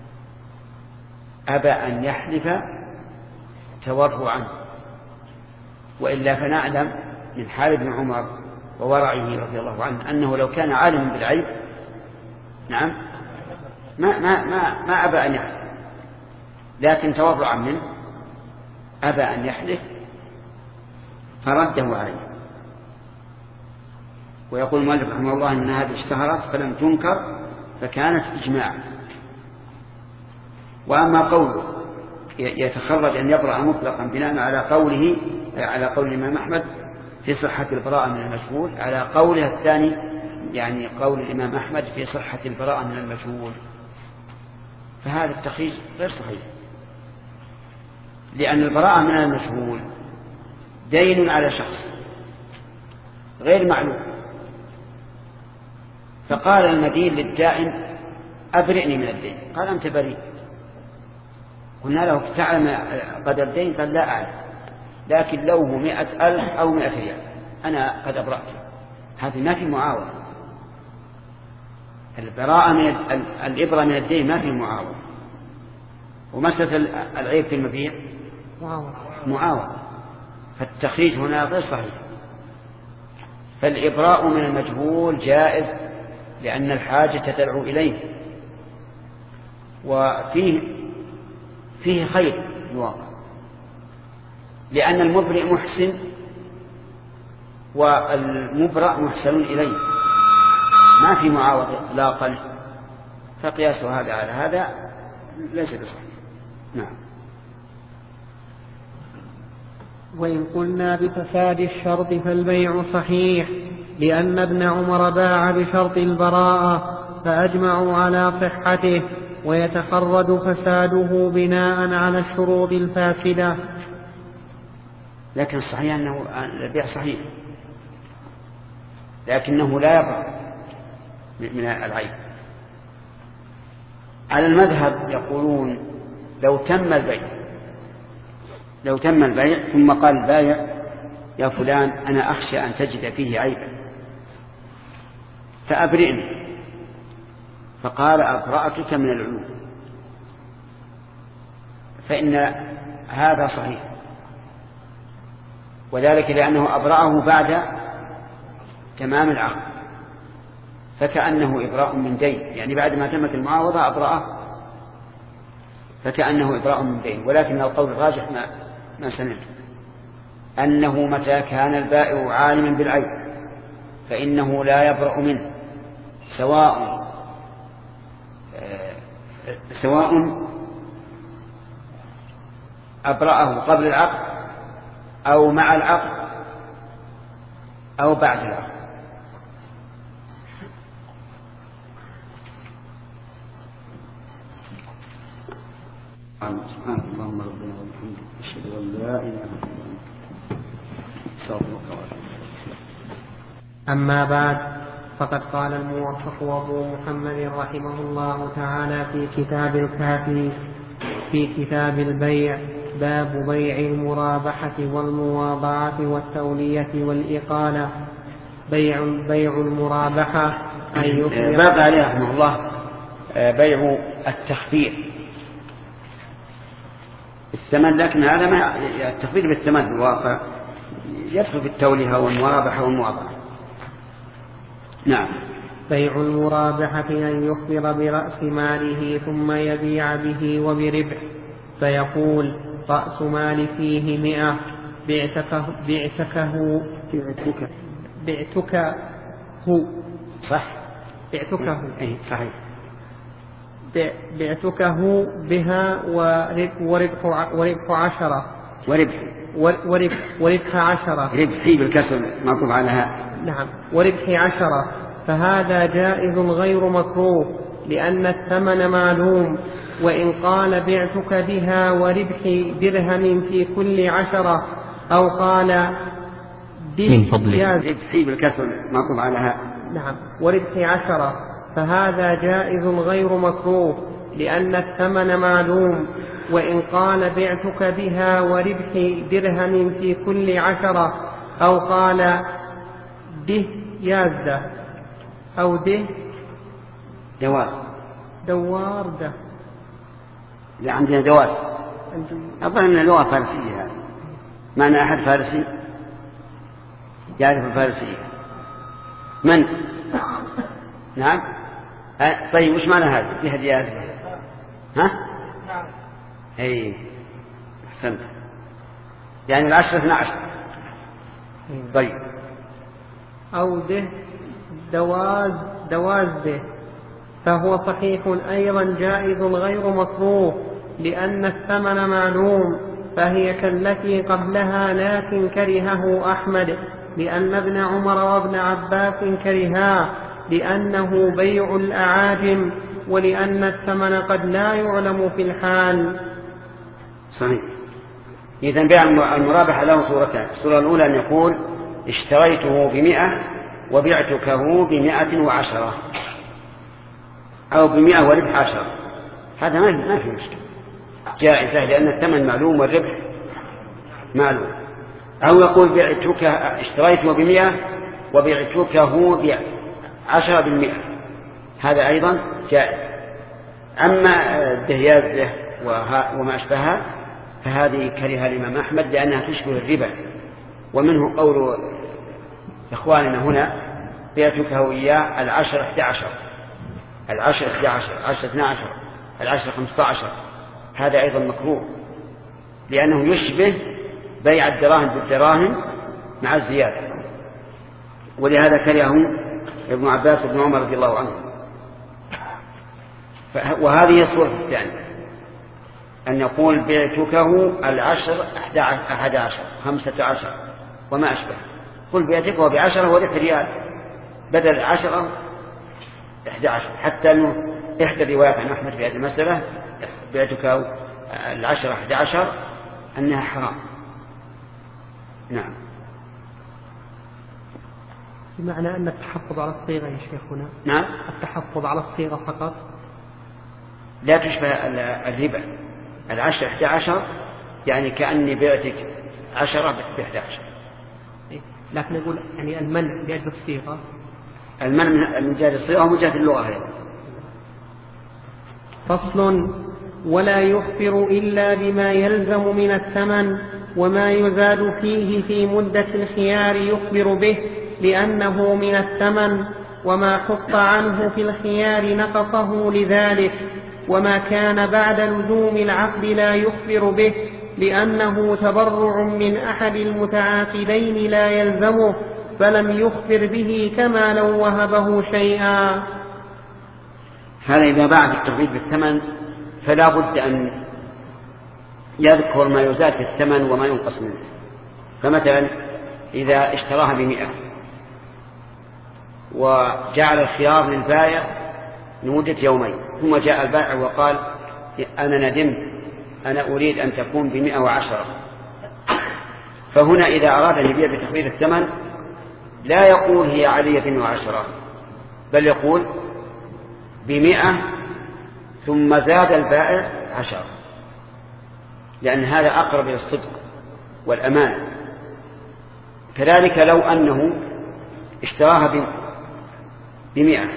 أبى أن يحلف تورعا، وإلا فنعلم من حال ابن عمر وورعه رضي الله عنه أنه لو كان عالما بالعيب نعم ما ما ما ما أبى أن يحلف، لكن تورعا منه أبى أن يحلف فرده عليه. ويقول المؤلف رحمه الله أن هذه اشتهرت فلم تنكر فكانت إجماعا. وأما قوله يتخرج أن يبرأ مطلقا بناء على قوله على قول الإمام أحمد في صحة البراءة من المجهول، على قوله الثاني يعني قول الإمام أحمد في صحة البراءة من المجهول، فهذا التخريج غير صحيح، لأن البراءة من المجهول دين على شخص غير معلوم، فقال المدين للدائن أبرئني من الدين، قال أنت بريء. قلنا له تعلم قدر الدين؟ قال لا أعلم، لكن لو هو مئة ألف أو مئة ريال أنا قد أبرأته. هذه ما في معاوضة، البراءة من الإبرة من الدين ما في معاوضة. ومسألة العيب في المبيع معاوضة، فالتخريج هنا غير صحيح. فالإبراء من المجهول جائز لأن الحاجة تدعو إليه، وفيه فيه خير في الواقع، لأن المبرئ محسن والمبرأ محسن إليه، ما في معاوضة إطلاقا، فقياس هذا على هذا ليس بصحيح. نعم. وإن قلنا بفساد الشرط فالبيع صحيح، لأن ابن عمر باع بشرط البراءة فأجمعوا على صحته، ويتخرج فساده بناء على الشروط الفاسدة. لكن الصحيح أنه البيع صحيح، لكنه لا يبرأ من العيب. على المذهب يقولون لو تم البيع لو تم البيع ثم قال البائع يا فلان أنا أخشى أن تجد فيه عيبا فأبرئني، فقال أبرأتك من العيوب، فإن هذا صحيح، وذلك لأنه أبرأه بعد تمام العقد، فكأنه إبراء من دين، يعني بعد ما تمت المعاوضة أبرأه فكأنه إبراء من دين. ولكن القول الراجح ما, ما سمعت أنه متى كان البائع عالما بالعيب فإنه لا يبرأ منه، سواء سواء أبرأه قبل العقد أو مع العقد أو بعد العقد. سبحانك اللهم ربنا وبحمدك أشهد أن لا إله إلا أنت أستغفرك وأتوب إليك. أما بعد، فقد قال الموفق أبو محمد رحمه الله تعالى في كتاب الكافي في كتاب البيع: باب بيع المرابحة والمواضعة والتولية والإقالة. بيع بيع المرابحة أن يخرج. باب عليه رحمه الله بيع التخفير الثمن، لكن هذا ما التخفير بالثمن في الواقع يدخل في التولية والمرابحة والمواضعة. نعم. بيع المرابحة أن يخبر برأس ماله ثم يبيع به وبربح، فيقول: رأس مال فيه مئة، بعتكه بعتكه بعتك بعتك هو صح بعتكه أي صحيح بعتكه بها وربح وربح عشرة وربح وربح وربح عشرة ربحي بالكسر معطوف على. نعم. وربح عشرة، فهذا جائز غير مكروه لأن الثمن معلوم. وإن قال: بعتك بها وربح درهم في كل عشرة، أو قال: من فضلك ربحي بالكسر معطوف على. نعم. وربح عشرة، فهذا جائز غير مكروه لأن الثمن معلوم. وإن قال: بعتك بها وربح درهم في كل عشرة، أو قال: ده يازده أو ده دوار دوار ده. لا، عندنا دوار. أظن أن اللغة فارسية. هذا معنى أحد فارسي يعرف الفارسية؟ من؟ نعم. طيب وش معنى هذا؟ في هديات؟ ها؟ اي احسنت. يعني العشرة اثنا عشر. طيب. أو ده دواز دواز ده، فهو صحيح أيضا جائز غير مكروه لأن الثمن معلوم، فهي كالتي قبلها، لكن كرهه أحمد لأن ابن عمر وابن عباس كرها، لأنه بيع الأعاجم، ولأن الثمن قد لا يعلم في الحال. صحيح. إذن بيع المرابحة له صورتان: الصورة الأولى أن يقول: اشتريته بمئة وبعتكه بمئة وعشرة، أو بمئة وربح عشرة. هذا ما في مشكلة، جائزة لأن الثمن معلوم والربح معلوم. أو يقول: بعتك اشتريته بمئة وبعتكه بعشرة بالمئة، هذا أيضا جائز. أما الدهياز وما أشبهها فهذه كرهها الإمام أحمد لأنها تشبه الربا، ومنه قول إخواننا هنا: بعتكه إياه العشر احدى عشر، العشر احدى عشر، العشر اثنى عشر، العشر خمسة عشر. هذا أيضا مكروه لأنه يشبه بيع الدراهم بالدراهم مع الزيادة، ولهذا كرهه ابن عباس وابن عمر رضي الله عنه. وهذه الصورة الثانية، أن يقول: بعتكه العشر أحد عشر، خمسة عشر وما أشبه. قل بعتكه بعشرة وربح ريال بدل العشرة أحد عشر، حتى أنه إحدى الروايات عن أحمد في هذه المسألة: بعتكه العشرة أحد عشر، أنها حرام. نعم. بمعنى أن التحفظ على الصيغة يا شيخ هنا. نعم. التحفظ على الصيغة فقط لا تشبه الربا. العشر احدى عشر يعني كأني بعتك عشرة بإحدى عشر. لكن نقول يعني المنع بجد الصيغة، المنع من جهة الصيغة ومن جهة اللغة هنا. فصل: ولا يخبر إلا بما يلزم من الثمن، وما يزاد فيه في مدة الخيار يخبر به لأنه من الثمن، وما حط عنه في الخيار نقصه لذلك، وما كان بعد لزوم العقد لا يخبر به لأنه تبرع من أحد المتعاقدين لا يلزمه، فلم يخبر به كما لو وهبه شيئا. هذا إذا باع بالتخفيض بالثمن فلا بد أن يذكر ما يزاد في الثمن وما ينقص منه. فمثلا إذا اشتراها بمئة وجعل الخيار للبائع لمدة يومين، ثم جاء البائع وقال: أنا ندمت أنا أريد أن تكون بمئة وعشرة، فهنا إذا أراد أن يبيع بتخفيض الثمن لا يقول هي علي بمئة وعشرة، بل يقول بمئة ثم زاد البائع عشرة، لأن هذا أقرب إلى الصدق والأمانة. كذلك لو أنه اشتراها بمئة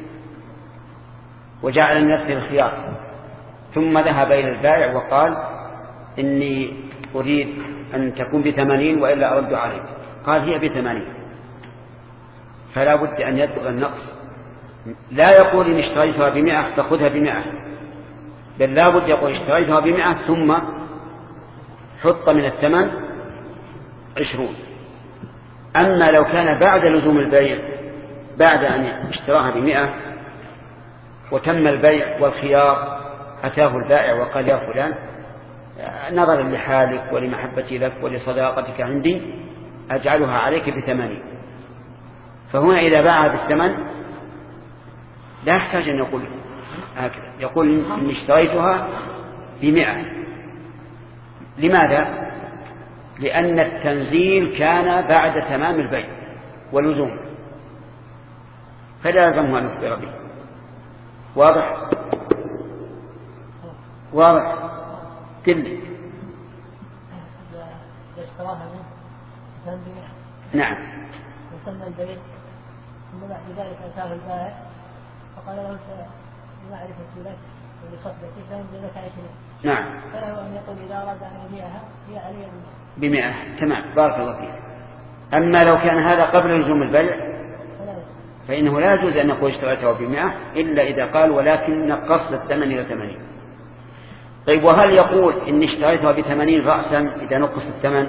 وجعل لنفسه الخيار ثم ذهب إلى البائع وقال إني أريد أن تكون بثمانين وإلا أرد عليك، قال هي بثمانين، فلا بد أن يدخل النقص. لا يقول إن اشتريتها بمئة فخذها بمئة، بل لا بد يقول اشتريتها بمئة ثم حط من الثمن عشرون. أما لو كان بعد لزوم البيع، بعد أن اشتراها بمئة وتم البيع والخيار، أتاه البائع وقال يا فلان نظرا لحالك ولمحبتي لك ولصداقتك عندي أجعلها عليك بثمانين، فهنا إذا باعها بالثمن لا يحتاج أن يقول هكذا، يقول إن اشتريتها بمئة. لماذا؟ لأن التنزيل كان بعد تمام البيع ولزوم، فلا يلزمه أن يخبر به. واضح؟ واضح؟ كله نعم. وصلنا البيت ثم بعد ذلك أتاه البائع فقال له بمعرفتي لك ولصحبتي سأنزل لك عشرين. نعم. فله أن يقول إذا أراد أن يبيعها هي علي بمئة. تمام، بارك الله فيك. أما لو كان هذا قبل لزوم البيع فإنه لا يجوز أن يقول اشتريته بمئة إلا إذا قال ولكن نقصت الثمن إلى ثمانين. طيب، وهل يقول إن اشتريتها بثمانين رأسا إذا نقص الثمن؟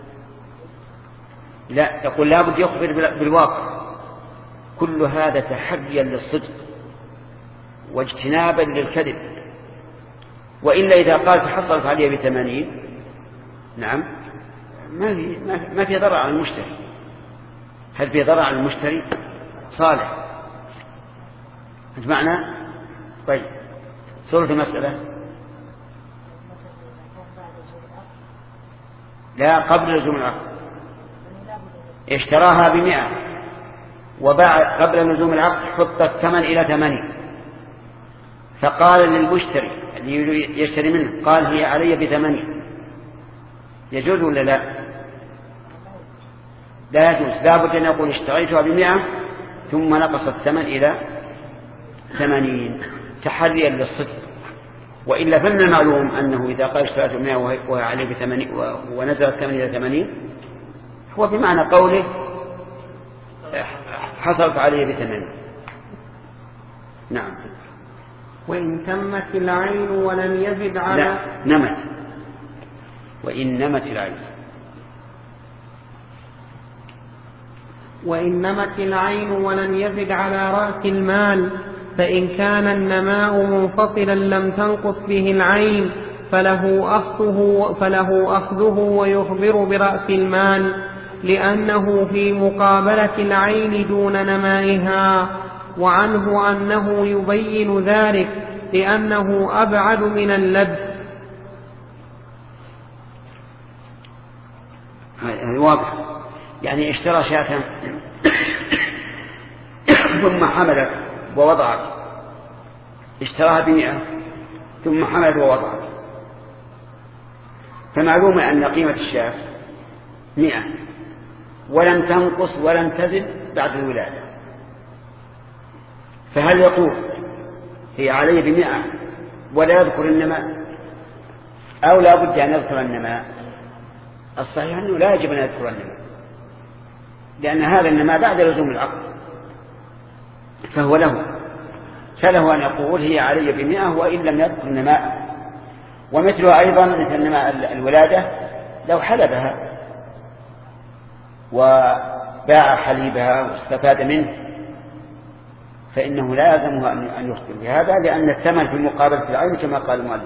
لا، يقول لابد يخبر بالواقع. كل هذا تحريا للصدق واجتنابا للكذب، وإلا إذا قال تحصلت عليه بثمانين نعم ما في ما في ضرر على المشتري. هل في ضرر على المشتري؟ صالح. أجمعنا؟ طيب، سورة المسألة. لا، قبل لزوم العقد. اشتراها بمئة وباع قبل لزوم العقد حط الثمن إلى ثمانين، فقال للمشتري اللي يشتري منه قال هي علي بثمانين، يجوز ولا لا؟ لا يجوز. لا بد أن يقول اشتريتها بمئة ثم نقص الثمن إلى ثمانين تحريا للصدق، وإلا فمن المعلوم أنه إذا قال اشتريتها بمئة وهي عليه بثمانين ونزل الثمن إلى ثمانين هو بمعنى قوله حصلت عليه بثمانين. نعم. وإن تمت العين ولم يزد على لا، نمت. وإن نمت العين وإن نمت العين ولم يزد على رأس المال، فإن كان النماء منفصلا لم تنقص به العين فله أخذه, فله أخذه ويخبر برأس المال، لأنه في مقابلة العين دون نمائها، وعنه أنه يبين ذلك لأنه أبعد من اللبس. هذا واضح. يعني اشترى شاة ثم حملت ووضعت، اشتراها بمئة ثم حملت ووضعت، فمعلوم أن قيمة الشاة مئة ولم تنقص ولم تزد بعد الولادة، فهل يقول هي علي بمئة ولا يذكر النماء، أو لا بد أن يذكر النماء؟ الصحيح أنه لا يجب أن يذكر النماء، لأن هذا النماء بعد لزوم العقد، فهو له فله أن يقول هي علي بمئة وإن لم يذكر النماء. ومثله أيضا مثل نماء الولادة، لو حلبها وباع حليبها واستفاد منه فإنه لا يلزمه أن يخبر بهذا، لأن الثمن في مقابلة العين كما قال المؤلف.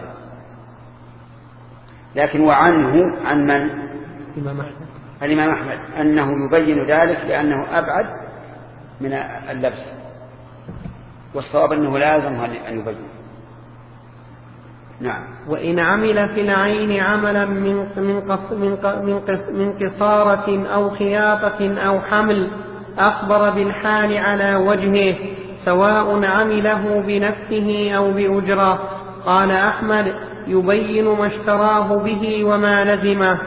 لكن وعنه عن من؟ الإمام أحمد أنه يبين ذلك لأنه أبعد من اللبس، والصواب أنه لا يلزمه أن يبين. نعم. وإن عمل في العين عملا من من قصارة أو خياطة أو حمل أخبر بالحال على وجهه سواء عمله بنفسه أو بأجرة. قال أحمد: يبين ما اشتراه به وما لزمه.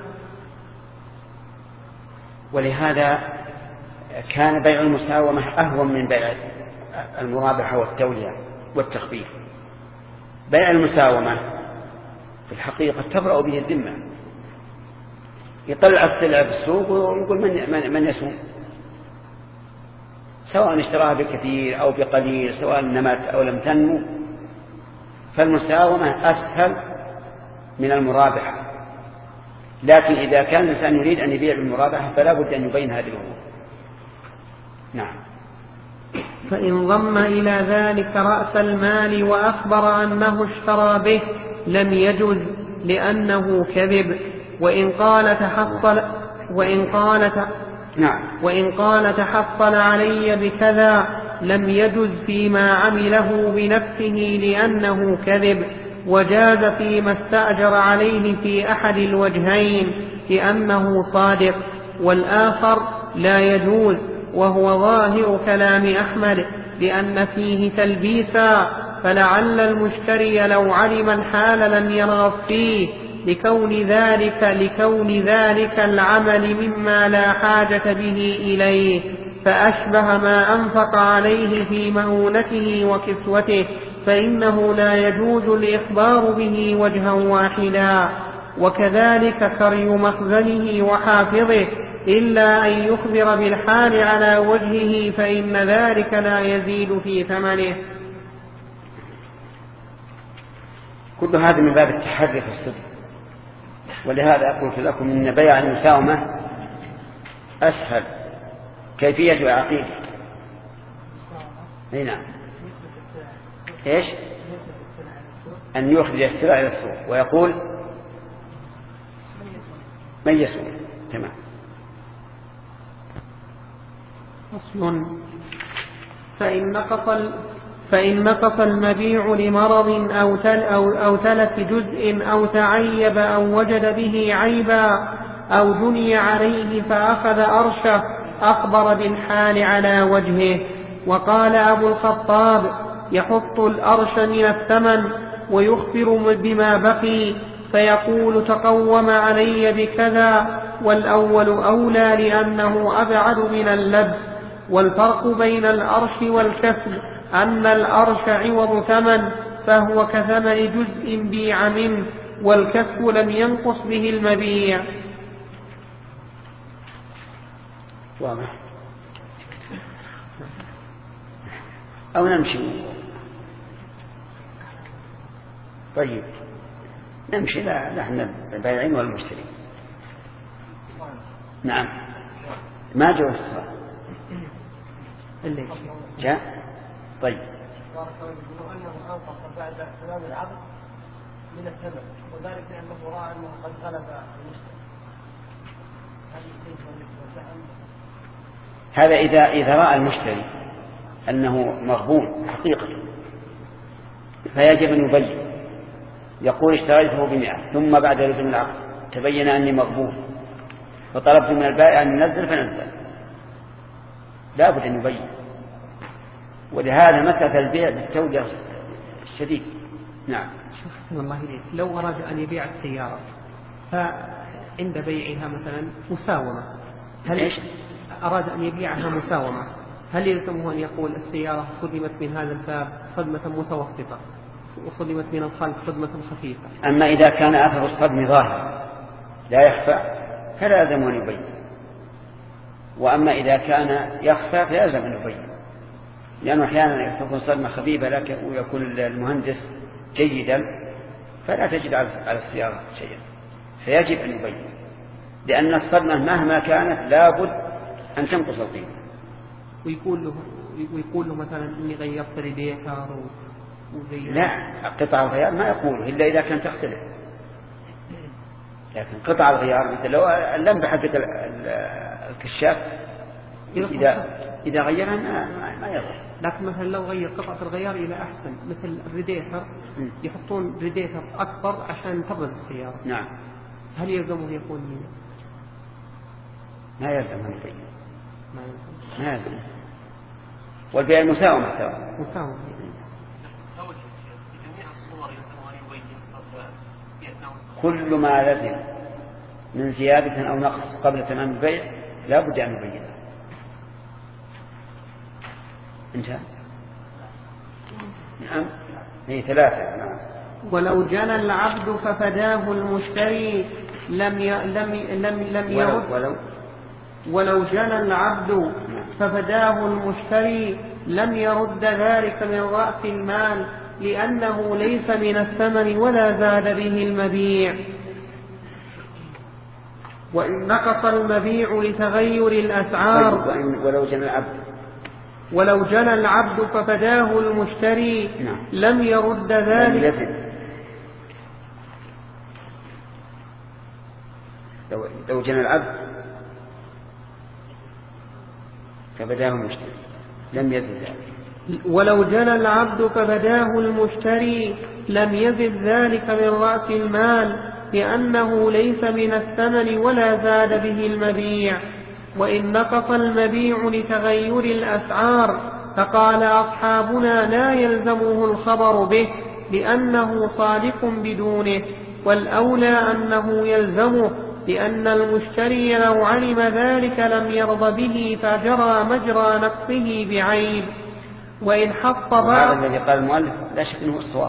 ولهذا كان بيع المساومة أهون من بيع المرابحة والتولية والتخفيف. بيع المساومة في الحقيقة تبرأ به الذمة، يطلع السلع بالسوق ويقول من, من, من يسوم، سواء اشتراها بكثير أو بقليل، سواء نمت أو لم تنمو. فالمساومة أسهل من المرابحة، لكن إذا كان الإنسان يريد أن يبيع بالمرابحة فلا بد أن يبين هذه الأمور. نعم. فإن ضم إلى ذلك رأس المال وأخبر أنه اشترى به لم يجز لأنه كذب. وإن قال تحصل وإن قال ت... نعم. وإن قال تحصل علي بكذا لم يجز فيما عمله بنفسه لأنه كذب، وجاز فيما استأجر عليه في أحد الوجهين لأنه صادق، والآخر لا يجوز، وهو ظاهر كلام أحمد لأن فيه تلبيسا، فلعل المشتري لو علم الحال لم يرغب فيه لكون ذلك, لكون ذلك العمل مما لا حاجة به إليه، فأشبه ما أنفق عليه في مؤونته وكسوته، فإنه لا يجوز الإخبار به وجها واحدا. وكذلك كري مخزنه وحافظه إلا أن يخبر بالحال على وجهه، فإن ذلك لا يزيد في ثمنه. كل هذا من باب التحري في الصدق. ولهذا قلت لكم إن بيع المساومة أسهل. كيفية عقيدة؟ أي نعم. إيش؟ أن يخرج السلع إلى السوق ويقول من يسوق. تمام. فصل: فإن نقص فإن نقص المبيع لمرض أو, تل أو, أو تلف جزء أو تعيب أو وجد به عيبا أو جني عليه فأخذ أرشه أخبر بالحال على وجهه. وقال أبو الخطاب: يحط الأرش من الثمن ويخبر بما بقي فيقول تقوم علي بكذا، والأول أولى لأنه أبعد من اللبس. والفرق بين الأرش والكسب أن الأرش عوض ثمن فهو كثمن جزء بيع منه، والكسب لم ينقص به المبيع. واضح. أو نمشي. طيب نمشي. لا نحن البائعين والمشترين. نعم. ما جاء الصلاة جاء. طيب. أنه أنقص بعد تمام العقد من الثمن، وذلك لأنه رأى أنه قد غلب المشتري. هذا إذا إذا رأى المشتري أنه مغبون حقيقة، فيجب أن يبين. يقول اشتريته بمئة ثم بعد لزوم العقد تبين أني مغبون فطلبت من البائع أن ينزل فنزل، لا بد أن يبين. ولهذا مسألة البيع بالتوجه الشديد. نعم. شوف الله إليك، لو أراد أن يبيع السيارة فعند بيعها مثلا مساومة، هل إيش؟ أراد أن يبيعها مساومة، هل يلزمه أن يقول السيارة صدمت من هذا الباب صدمة متوسطة وصدمت من الخلف صدمة خفيفة؟ أما إذا كان أثر الصدم ظاهر لا يخفى فلا يلزم أن يبين، وأما إذا كان يخفى فيلزم أن يبين، لأنه أحيانا تكون صدمة خفيفة لكن ويكون المهندس جيدا فلا تجد على السيارة شيئا، فيجب أن يبين، لأن الصدمة مهما كانت لابد أن تنقص القيمة. ويقول له ويقول له مثلا إني غيرت ريديتر وغيرت. لا، قطع الغيار ما يقول إلا إذا كان تختلف، لكن قطع الغيار مثل لو اللمبة حقت الكشاف إذا إذا غيرها ما, ما يضر. لكن مثلا لو غير قطعة الغيار إلى أحسن مثل الريديتر يحطون ريديتر أكبر عشان تبرد السيارة. نعم. هل يلزمه يكون منه؟ ما يلزم أن يبين. ما يلزم. ما يلزم. والبيع المساومة مساومة. كل ما لزم من زيادة أو نقص قبل تمام البيع لا بد أن يبينه. انتهى. نعم. هي ثلاثة. نعم. ولو جنى العبد ففداه المشتري لم ي... لم لم لم يرد. ولو ولو جنى العبد ففداه المشتري لم يرد ذلك من رأس المال لأنه ليس من الثمن ولا زاد به المبيع. وإن نقص المبيع لتغير الأسعار. ولو جنى العبد ولو جنى العبد ففداه المشتري نعم. لم يرد ذلك. لو لو جنى العبد ففداه المشتري لم يزد ذلك. ولو جنى العبد ففداه المشتري لم يزد ذلك من رأس المال لأنه ليس من الثمن ولا زاد به المبيع. وإن نقص المبيع لتغير الأسعار فقال أصحابنا لا يلزمه الخبر به لأنه صادق بدونه، والأولى أنه يلزمه لأن المشتري لو علم ذلك لم يرض به فجرى مجرى نقصه بعيب. وإن حط بعض هذا الذي قال المؤلف لا شك أنه الصواب.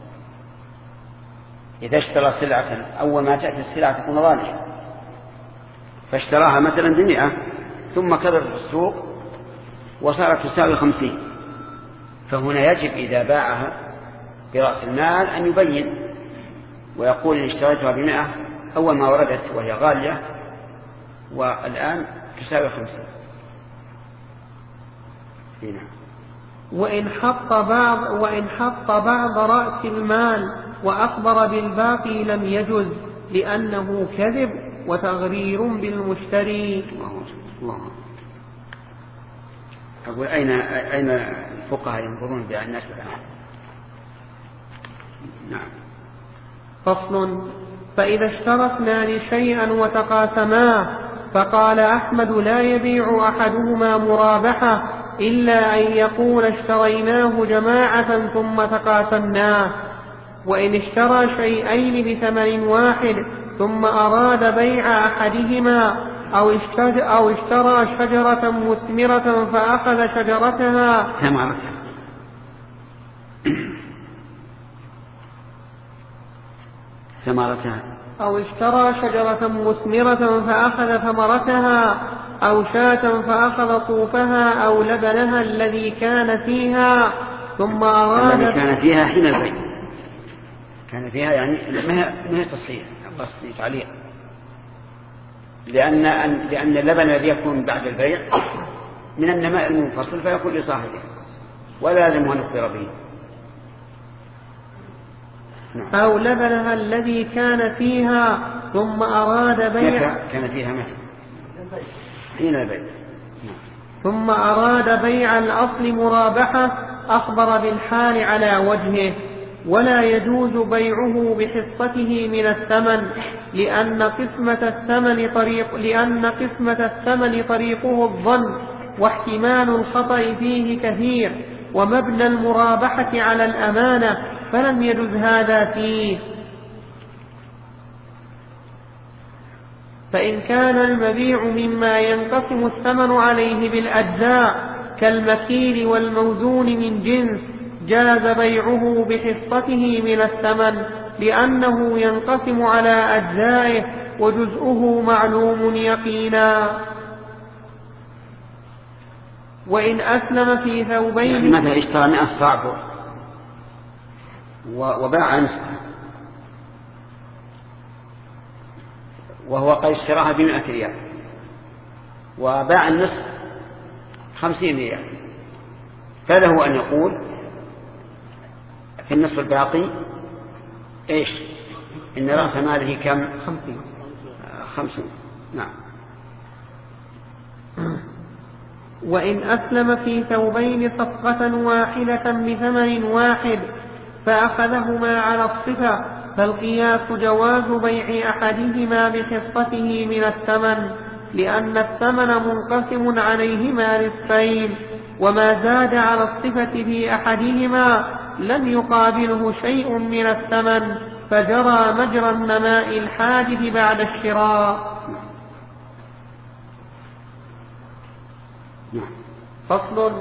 إذا اشترى سلعة أول ما تأتي السلعة تكون غالية فاشتراها مثلا بمئة ثم كبر في السوق وصارت تساوي خمسين، فهنا يجب إذا باعها برأس المال أن يبين ويقول إن اشتريتها بمئة أول ما وردت وهي غالية والآن تساوي خمسين. هنا. وإن حط بعض وإن حط بعض رأس المال وأخبر بالباقي لم يجز لأنه كذب وتغرير بالمشتري. الله. أقول أين أين الفقهاء ينظرون بأن الناس الآن؟ نعم. فصل. فإذا اشتركنا لشيئا وتقاسماه فقال أحمد لا يبيع أحدهما مرابحة إلا أن يقول اشتريناه جماعة ثم تقاسمناه. وإن اشترى شيئين بثمن واحد ثم أراد بيع أحدهما أو اشترى شجرة مثمرة فأخذ شجرتها ثمرتها أو اشترى شجرة مثمرة فأخذ ثمرتها أو شاة فأخذ صوفها أو لبنها الذي كان فيها ثم أراد الذي كان فيها حين البيع كان فيها يعني ما هي تصحيح قصدي تعليق لأن لأن اللبن الذي يكون بعد البيع من النماء المنفصل فيكون لصاحبه ولا لازم أن يخبر به. أو لبنها الذي كان فيها ثم أراد بيع كان فيها متى حين البيع ثم أراد بيع الأصل مرابحة أخبر بالحال على وجهه. ولا يجوز بيعه بحصته من الثمن لأن قسمة الثمن طريق لأن قسمة الثمن طريقه الظن واحتمال الخطأ فيه كثير ومبنى المرابحة على الأمانة فلم يجوز هذا فيه. فإن كان المبيع مما ينقسم الثمن عليه بالأجزاء كالمكيل والموزون من جنس جاز بيعه بحصته من الثمن لأنه ينقسم على أجزائه وجزءه معلوم يقينا. وإن أسلم في ثوبين يعني مثلا اشترى مئة صاع وباع نصفها وهو قد اشتراها بمئة ريال وباع النصف خمسين ريال فله أن يقول في النصف الباقي إيش إن رأس ماله كم خمسين خمسون. نعم. وإن أسلم في ثوبين صفقة واحدة بثمن واحد فأخذهما على الصفة فالقياس جواز بيع أحدهما بحصته من الثمن، لأن الثمن منقسم عليهما نصفين، وما زاد على الصفة في أحدهما لم يقابله شيء من الثمن، فجرى مجرى النماء الحادث بعد الشراء. فصل.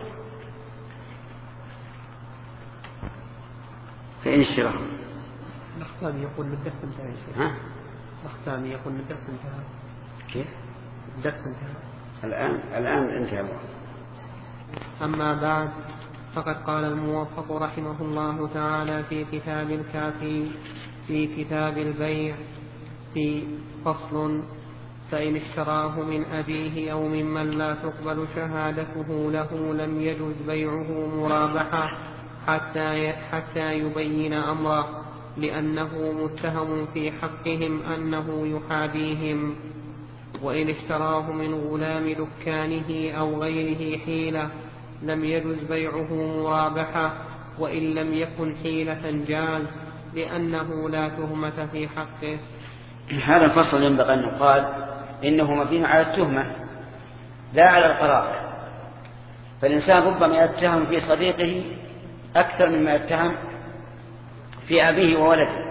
فإن الشراء الأخ يقول الدرس انتهى يا شيخ. ها؟ الأخ يقول الدرس انتهى. كيف؟ الدرس انتهى. الآن الآن انتهى الوقت. أما بعد، فقد قال الموفق رحمه الله تعالى في كتاب الكافي في كتاب البيع في فصل: فإن اشتراه من أبيه أو ممن لا تقبل شهادته له لم يجز بيعه مرابحة حتى حتى يبين أمره، لأنه متهم في حقهم أنه يحابيهم. وإن اشتراه من غلام دكانه أو غيره حيلة لم يجز بيعه مرابحة، وإن لم يكن حيلة جاز، لأنه لا تهمة في حقه. هذا الفصل ينبغي أن يقال إنه مبني على التهمة لا على القرار. فالإنسان ربما يتهم في صديقه أكثر مما يتهم في أبيه وولده،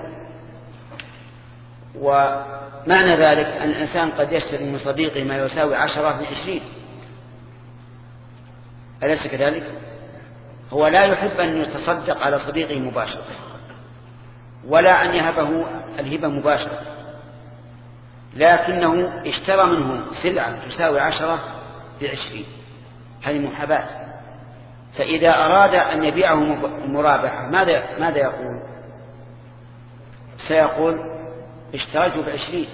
ومعنى ذلك أن الإنسان قد يشتري من صديقه ما يساوي عشرة بعشرين، أليس كذلك؟ هو لا يحب أن يتصدق على صديقه مباشرة ولا أن يهبه الهبة مباشرة، لكنه اشترى منه سلعة تساوي عشرة بعشرين، هذه محاباة. فإذا أراد أن يبيعه مرابحة ماذا ماذا يقول؟ سيقول اشتريته بعشرين،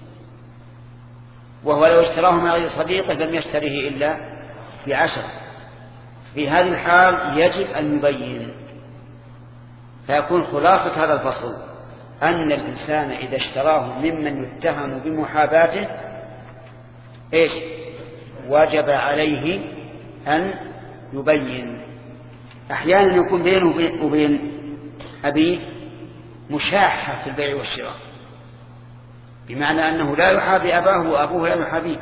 وهو لو اشتراه من غير صديقه لم يشتريه إلا بعشرة. في هذه الحال يجب أن يبين. فيكون خلاصة هذا الفصل أن الإنسان إذا اشتراه ممن يتهم بمحاباته إيش؟ وجب عليه أن يبين. أحيانا يكون بينه وبين أبيه مشاحة في البيع والشراء، بمعنى أنه لا يحابي أباه وأبوه لا يحابيه،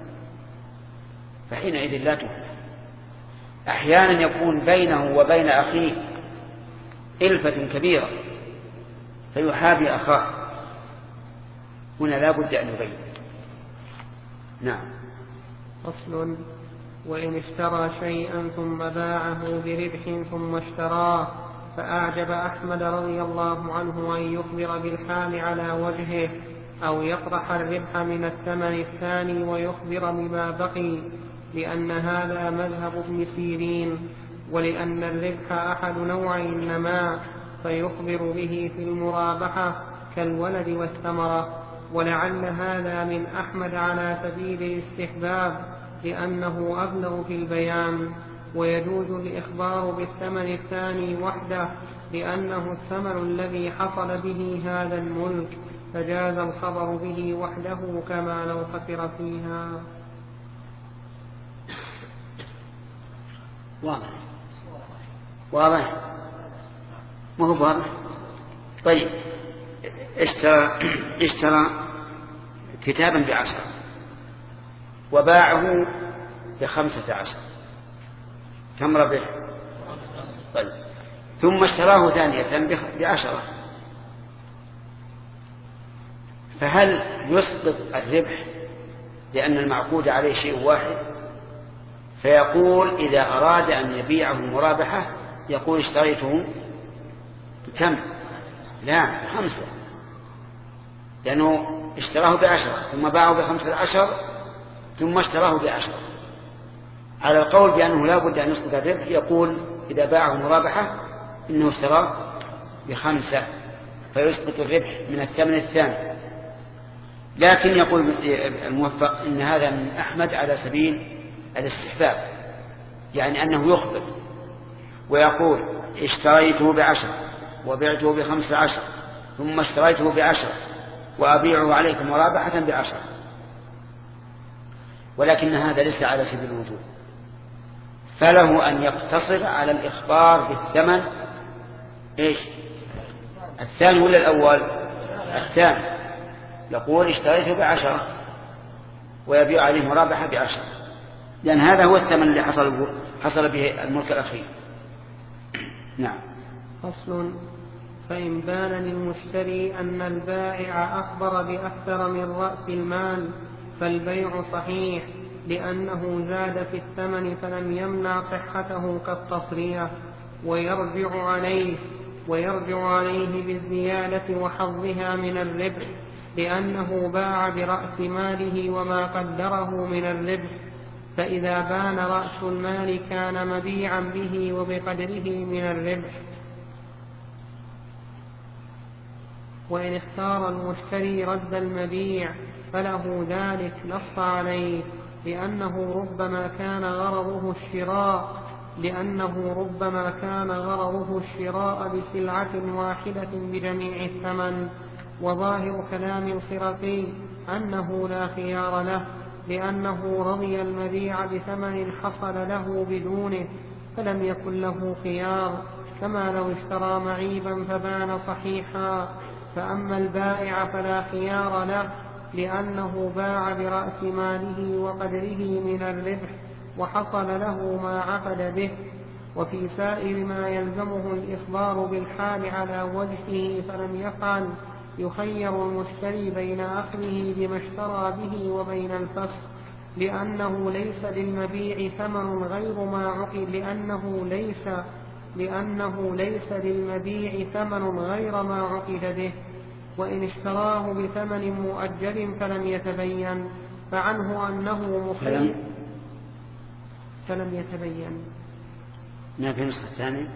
فحينئذ لا تهمة. أحيانا يكون بينه وبين أخيه إلفة كبيرة فيحابي أخاه، هنا لا بد أن يبين. نعم. فصل: وإن اشترى شيئا ثم باعه بربح ثم اشتراه فأعجب أحمد رضي الله عنه أن يخبر بالحال على وجهه، أو يطرح الربح من الثمن الثاني ويخبر بما بقي، لأن هذا مذهب ابن سيرين، ولأن الربح أحد نوعي النماء فيخبر به في المرابحة كالولد والثمرة، ولعل هذا من أحمد على سبيل الاستحباب لأنه أبلغ في البيان، ويجوز الإخبار بالثمن الثاني وحده لأنه الثمن الذي حصل به هذا الملك، فجاز الخبر به وحده كما لو خسر فيها. واضح واضح ما هو واضح؟ طيب، اشترى اشترى كتابا بعشرة وباعه بخمسة عشر، كم ربح؟ طيب، ثم اشتراه ثانية بعشرة، فهل يسقط الربح لأن المعقود عليه شيء واحد؟ فيقول إذا أراد أن يبيعه مرابحة يقول اشتريته بكم؟ لا، خمسة، لأنه اشتراه بعشرة ثم باعه بخمسة عشر ثم اشتراه بعشرة. على القول بأنه لا بد أن يسقط الربح يقول إذا باعه مرابحة إنه اشتراه بخمسة فيسقط الربح من الثمن الثاني. لكن يقول الموفق إن هذا من أحمد على سبيل الاستحباب، يعني أنه يخبر ويقول اشتريته بعشر وبعته بخمسة عشر ثم اشتريته بعشر وأبيعه عليكم مرابحة بعشر، ولكن هذا ليس على سبيل الوجوب، فله أن يقتصر على الإخبار بالثمن إيش الثاني ولا الأول؟ الثاني. يقول اشتريته بعشرة ويبيع عليه مرابحة بعشرة، لأن هذا هو الثمن اللي حصل حصل به الملك الأخير. نعم. فصل. فإن بان للمشتري أن البائع أخبر بأكثر من رأس المال فالبيع صحيح، لأنه زاد في الثمن فلم يمنع صحته كالتصرية، ويرجع عليه ويرجع عليه بالزيادة وحظها من الربح، لأنه باع برأس ماله وما قدره من الربح. فإذا بان رأس المال كان مبيعا به وبقدره من الربح. وإن اختار المشتري رد المبيع فله ذلك، نص عليه، لأنه ربما كان غرضه الشراء لأنه ربما كان غرضه الشراء بسلعة واحدة بجميع الثمن. وظاهر كلام الخرقي أنه لا خيار له، لأنه رضي المبيع بثمن حصل له بدونه فلم يكن له خيار، كما لو اشترى معيبا فبان صحيحا. فأما البائع فلا خيار له، لأنه باع برأس ماله وقدره من الربح وحصل له ما عقد به. وفي سائر ما يلزمه الإخبار بالحال على وجهه فلم يفعل، يخير المشتري بين أخذه بما اشترى به وبين الفسخ، لأنه ليس للمبيع ثمن غير ما عقد لأنه ليس لأنه ليس للمبيع ثمن غير ما عقد به. وإن اشتراه بثمن مؤجل فلم يتبين، فعنه أنه مخير فلم يتبين. ما في النسخة الثانية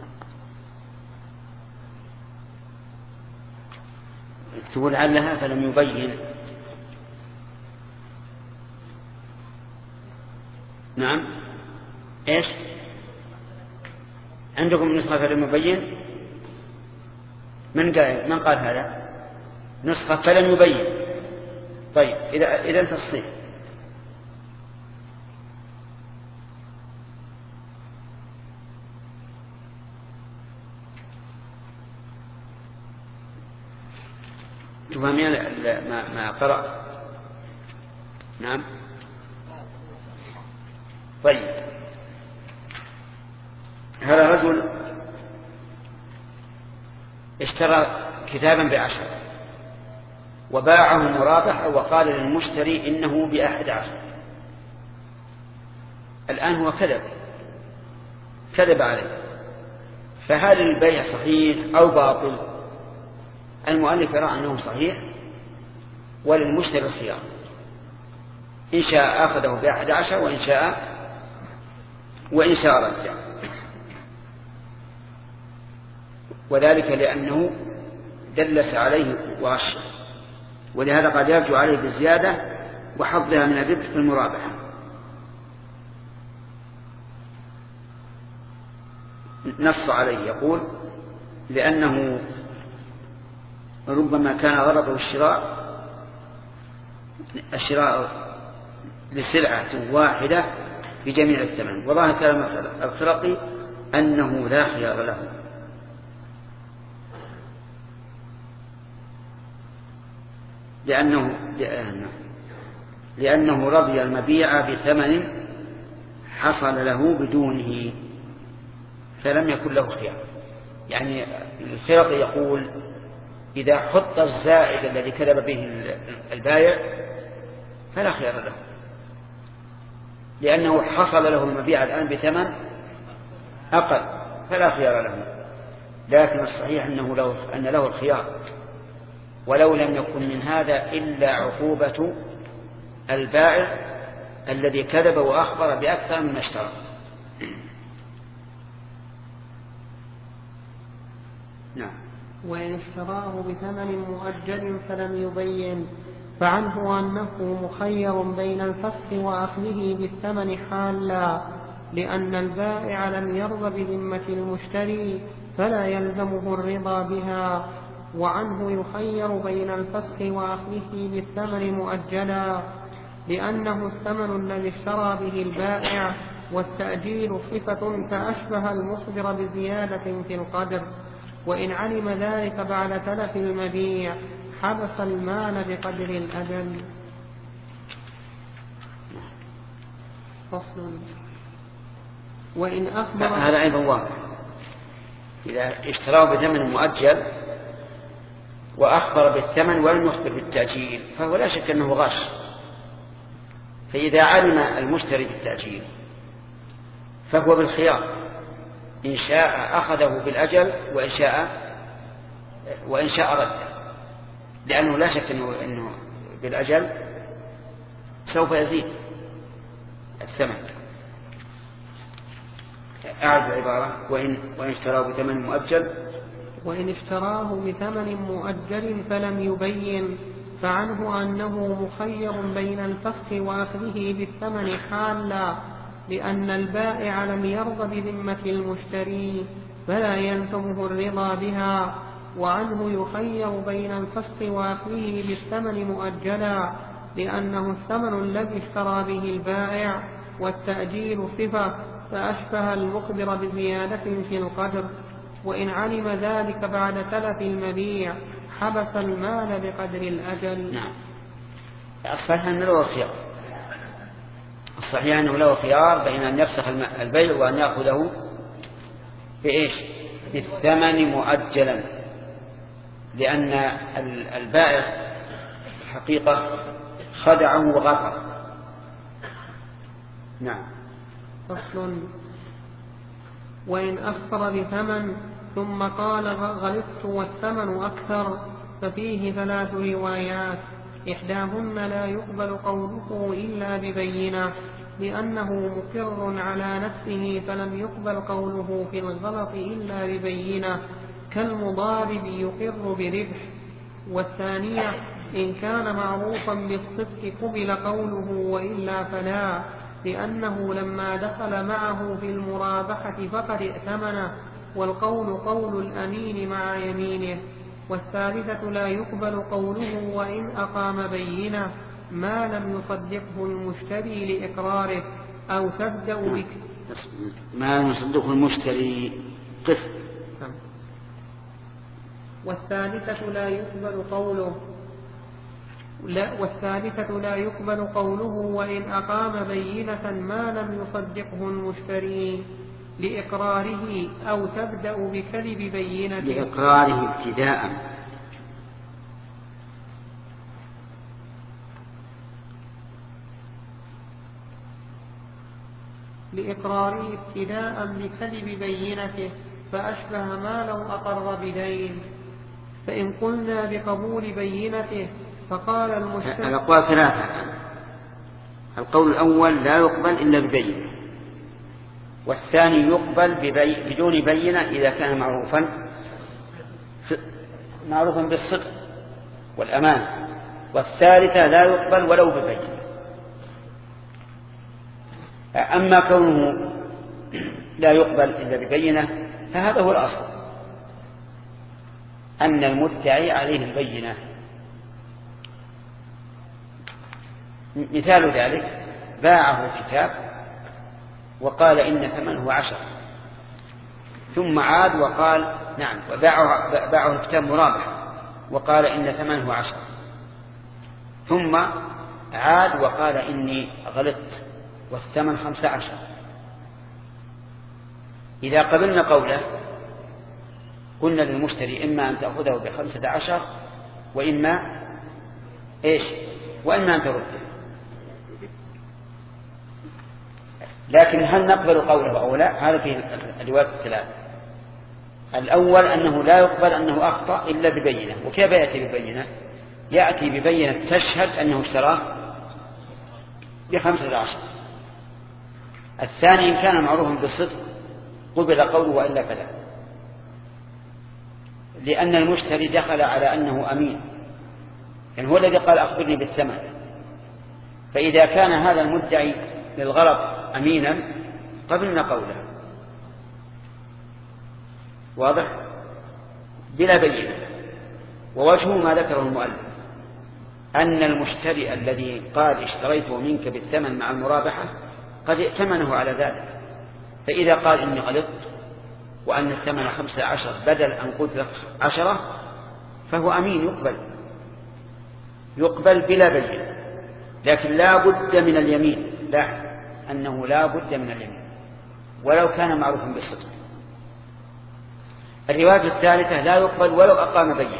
اكتبوا لعلها فلم يبين. نعم. ايش عندكم النسخة فلم يبين؟ من قال من قال هذا؟ نسخة فلم يبين. طيب إذا إذا تصحيح. تفهمين ما ما قرأ؟ نعم. طيب هذا رجل اشترى كتابا بعشر وباعه مرابح وقال للمشتري إنه بأحد عشر. الآن هو كذب كذب عليه، فهل البيع صحيح أو باطل؟ المؤلف يرى أنه صحيح وللمشتري الخيار، إن شاء أخذه بأحد عشر وإن شاء وإن شاء رجع، وذلك لأنه دلس عليه وغشه، ولهذا قد يرجع عليه بالزيادة وحظها من الربح في المرابحة. نص عليه يقول لأنه ربما كان غرضه الشراء الشراء لسلعة واحدة بجميع الثمن. وظاهر كلام الخرقي أنه لا خيار له، لأنه لأنه رضي المبيع بثمن حصل له بدونه فلم يكن له خيار. يعني الخرقي يقول إذا حط الزائد الذي كذب به البائع فلا خيار له، لأنه حصل له المبيع الآن بثمن أقل فلا خيار له. لكن الصحيح أنه له أن له الخيار، ولو لم يكن من هذا إلا عقوبة البائع الذي كذب وأخبر بأكثر مما اشترى. نعم. وإن اشتراه بثمن مؤجل فلم يبين، فعنه أنه مخير بين الفسخ وأخذه بالثمن حالا، لأن البائع لم يرض بذمة المشتري فلا يلزمه الرضا بها. وعنه يخير بين الفسخ وأخذه بالثمن مؤجلا، لأنه الثمن الذي اشترى به البائع والتأجيل صفة فأشبه المخبر بزيادة في القدر، وإن علم ذلك بعد تلف المبيع حبس المال بقدر الأجل. فصل. وإن أخبر هذا أيضا واضح، إذا اشتراه بثمن مؤجل وأخبر بالثمن ولم يخبر بالتأجيل فهو لا شك أنه غش. فإذا علم المشتري بالتأجيل فهو بالخيار، إن شاء أخذه بالأجل وإن شاء وإن شاء رده، لأنه لا شك أنه, إنه بالأجل سوف يزيد الثمن. أعد العبارة: وإن, وإن اشتراه بثمن مؤجل وإن اشتراه بثمن مؤجل فلم يبين فعنه أنه مخير بين الفسخ وأخذه بالثمن حالا، لأن البائع لم يرض بذمة المشتري فلا يلزمه الرضا بها، وعنه يخير بين الفسخ وأخذه بالثمن مؤجلا، لأنه الثمن الذي اشترى به البائع، والتأجيل صفة فأشبه المخبر بزيادة في القدر، وإن علم ذلك بعد تلف المبيع حبس المال بقدر الأجل. نعم. الصحيح أنه له خيار، الصحيح أنه له خيار بين أن يفسخ البيع وأن يأخذه بإيش؟ بالثمن مؤجلا، لأن البائع حقيقة خدعه وغفر. نعم. فصل. وإن أخبر بثمن ثم قال غلطت والثمن أكثر ففيه ثلاث روايات، إحداهن لا يقبل قوله إلا ببينة لأنه مقر على نفسه فلم يقبل قوله في الغلط إلا ببينة كالمضارب يقر بربح، والثانية إن كان معروفا بالصدق قبل قوله وإلا فلا، لأنه لما دخل معه في المرابحة فقد ائتمنه، والقول قول الأمين مع يمينه. والثالثة لا يقبل قوله وإن أقام بينة ما لم يصدقه المشتري لإقراره أو تبدأ بك ما لم يصدقه المشتري قف. والثالثة لا يقبل قوله لا والثالثة لا يقبل قوله وإن أقام بينة ما لم يصدقه المشتري لإقراره أو تبدأ بكذب بينة لإقراره ابتداء. لإقراره ابتداء بكذب بينته فأشبه ما لو أقر بدين. فإن قلنا بقبول بينته فقال المشتري. الأقوال ثلاثة. القول الأول لا يقبل إلا ببينة، والثاني يقبل ببي... بدون بينة إذا كان معروفا معروفا بالصدق والأمان، والثالثة لا يقبل ولو ببينة. أما كونه لا يقبل إلا ببينة فهذا هو الأصل، أن المدعي عليه البينة. مثال ذلك باعه كتاب وقال إن ثمنه عشر، ثم عاد وقال نعم وباعه باعه الكتاب مرابح وقال إن ثمنه عشر، ثم عاد وقال إني غلطت والثمن خمسة عشر. إذا قبلنا قوله قلنا للمشتري إما أن تأخذه بخمسة عشر وإما إيش وإما أن ترده. لكن هل نقبل قوله أو لا؟ هذا فيه الروايات الثلاث. الأول أنه لا يقبل أنه أخطأ إلا ببينة. وكيف يأتي ببينة؟ يأتي ببينة تشهد أنه اشتراه بخمسة عشر. الثاني إن كان معروفا بالصدق قبل قوله وإلا فلا، لأن المشتري دخل على أنه أمين، يعني هو الذي قال أخبرني بالثمن، فإذا كان هذا المدعي للغلط أمينا قبلنا قوله واضح بلا بينة. ووجه ما ذكره المؤلف أن المشتري الذي قال اشتريته منك بالثمن مع المرابحة قد ائتمنه على ذلك. فإذا قال إني غلطت وأن الثمن خمسة عشر بدل أن قلت لك عشرة فهو أمين يقبل يقبل بلا بينة، لكن لا بد من اليمين، لا أنه لا بد من اليمين ولو كان معروفا بالصدق. الرواية الثالثة لا يقبل ولو أقام بينة،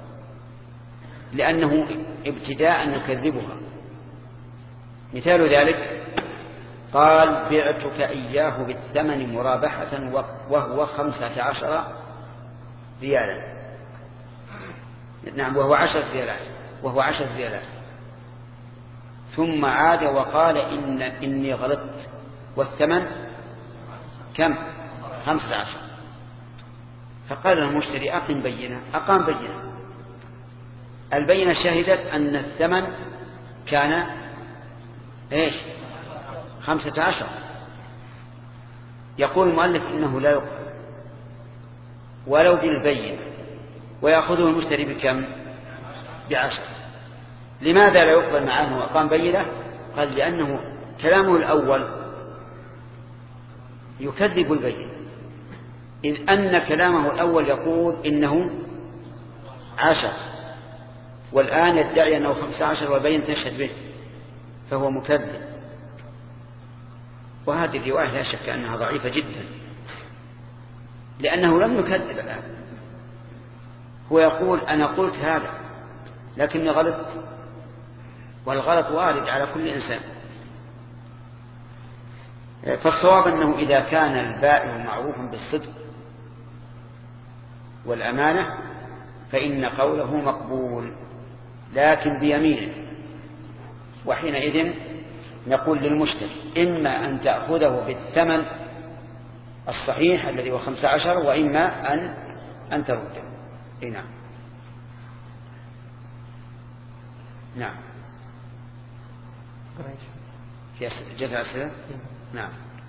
لأنه ابتداء يكذبها. مثال ذلك قال بعتك إياه بالثمن مرابحة وهو خمسة عشر ريالا، نعم وهو عشر ريالات وهو عشر ريالات، ثم عاد وقال إن إني غلطت والثمن كم؟ خمسة عشر. فقال المشتري أقم بينة، أقام بينة. البينة شهدت أن الثمن كان إيش؟ خمسة عشر. يقول المؤلف إنه لا يقبل ولو بالبينة، ويأخذه المشتري بكم؟ بعشر. لماذا لا يقبل معه وأقام بينة؟ قال لأنه كلامه الأول يكذب البينة، إذ أن كلامه الأول يقول إنه عشر، والآن يدعي أنه خمسة عشر والبينة تشهد به، فهو مكذب. وهذه الرواية لا شك أنها ضعيفة جدا، لأنه لم يكذب الآن، هو يقول أنا قلت هذا لكني غلطت، والغلط وارد على كل إنسان. فالصواب أنه إذا كان البائع معروفا بالصدق والأمانة فإن قوله مقبول، لكن بيمينه. وحينئذ نقول للمشتري إما أن تأخذه بالثمن الصحيح الذي هو خمسة عشر، وإما أن أن ترده. نعم نعم في جزء أسئلة. نعم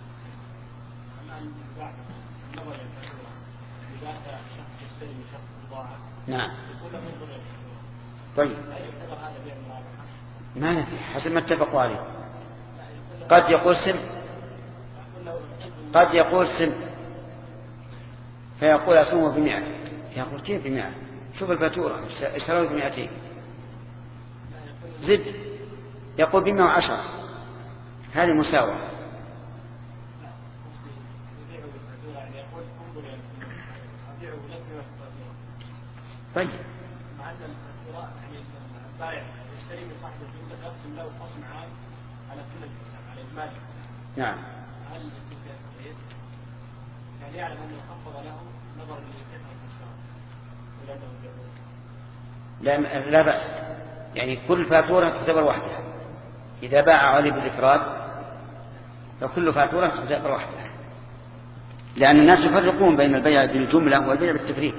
نعم طيب ما نفي حسب ما اتفقوا عليه. قد يقول سم قد يقول سم فيقول أسمه بمئة، يقول كيف بمئة؟ شوف الفاتورة اشتروا بمئتين زد، يقول بمئة وعشرة، هذه مساواة. طيب نعم يعني يعلم أنه خفض له نظرا لا لا بأس، يعني كل فاتورة تعتبر وحدها. إذا باع عليه بالإفراد فكل فاتورة تعتبر وحدها، لأن الناس يفرقون بين البيع بالجملة والبيع بالتفريق.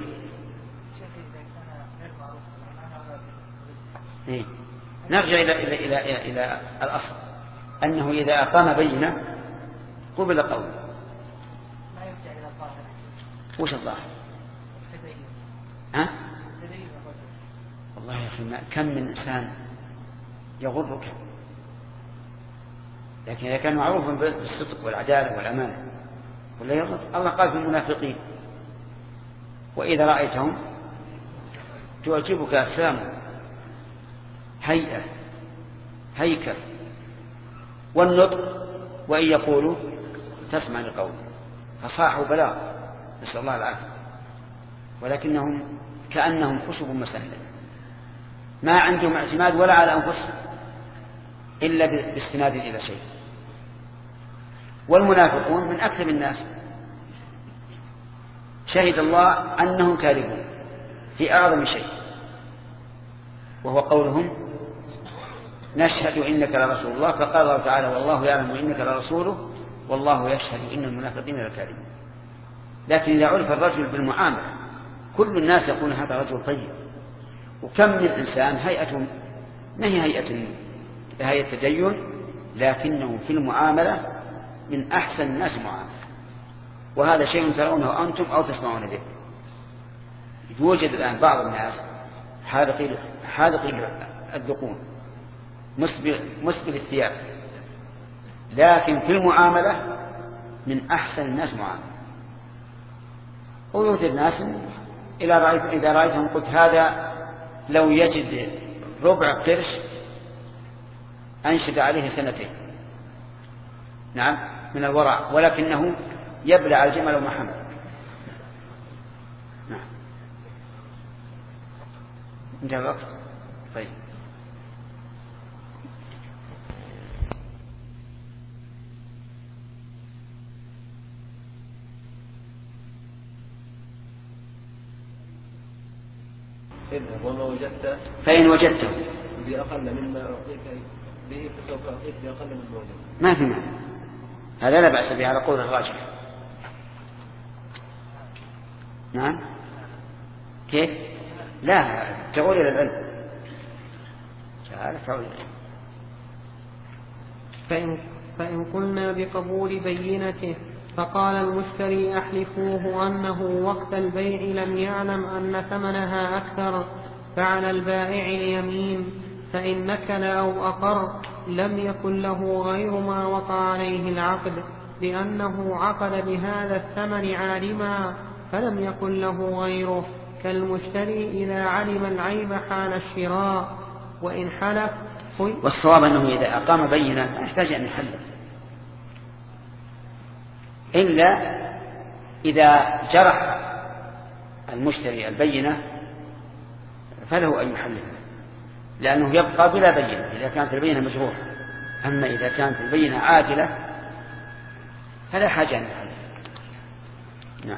إيه؟ نرجع إلى إلى إلى إلى, إلى الأصل أنه إذا أقام بينة قبل قوله. وش الظاهر؟ ها؟ والله يا أخي كم من إنسان يغرك، لكن إذا كان معروفا بالصدق والعدالة والأمانة ولا يغرك. الله قال في المنافقين وإذا رأيتهم تعجبك أجسامهم هيئة هيكل والنطق وإن يقولوا تسمع لقول، فصاحوا بلاغ نسأل الله العافية، ولكنهم كأنهم خشب مسندة ما عندهم اعتماد ولا على أنفسهم إلا باستناد إلى شيء. والمنافقون من أكثر الناس شهد الله أنهم كاذبون في أعظم شيء، وهو قولهم نشهد إنك لرسول الله، فقال الله تعالى والله يعلم إنك لرسوله والله يشهد إن المنافقين لكاذبون. لكن إذا عرف الرجل بالمعاملة كل الناس يقول هذا رجل طيب. وكم من إنسان هيئة ما هي هيئة هيئة تدين، لكنه في المعاملة من أحسن الناس معاملة، وهذا شيء ترونه أنتم أو تسمعون به. يوجد الآن بعض الناس حالقي حالقي الذقون مسبل مسبل الثياب لكن في المعاملة من أحسن الناس معاملة. ويوجد ناس إذا رأيت إذا رأيتهم قلت هذا لو يجد ربع قرش أنشد عليه سنتين، نعم، من الورع، ولكنه يبلع الجمل وما حمل. نعم. انتهى الوقت. طيب. وما وجدت فإن وجدته بأقل مما أعطيك به فسوف أعطيك بأقل مما وجدت. ما في معنى، هذا لا بأس به على قول الراجح. نعم. كيف؟ لا، تعود إلى العلم. تعال تعود إلى العلم. فإن, فإن قلنا بقبول بينته فقال المشتري أحلفوه أنه وقت البيع لم يعلم أن ثمنها أكثر، فعلى البائع اليمين، فإن نكل أو أقر لم يكن له غير ما وقع عليه العقد، لأنه عقد بهذا الثمن عالما فلم يكن له غيره، كالمشتري إذا علم العيب حال الشراء. وإن حلف. والصواب أنه إذا أقام بينة يحتاج أن يحلف، إلا إذا جرح المشتري البينة فله أن يحلف، لأنه يبقى بلا بينة إذا كانت البينة مجروحة. أما إذا كانت البينة عادلة فلا حاجة أن يحلف. نعم.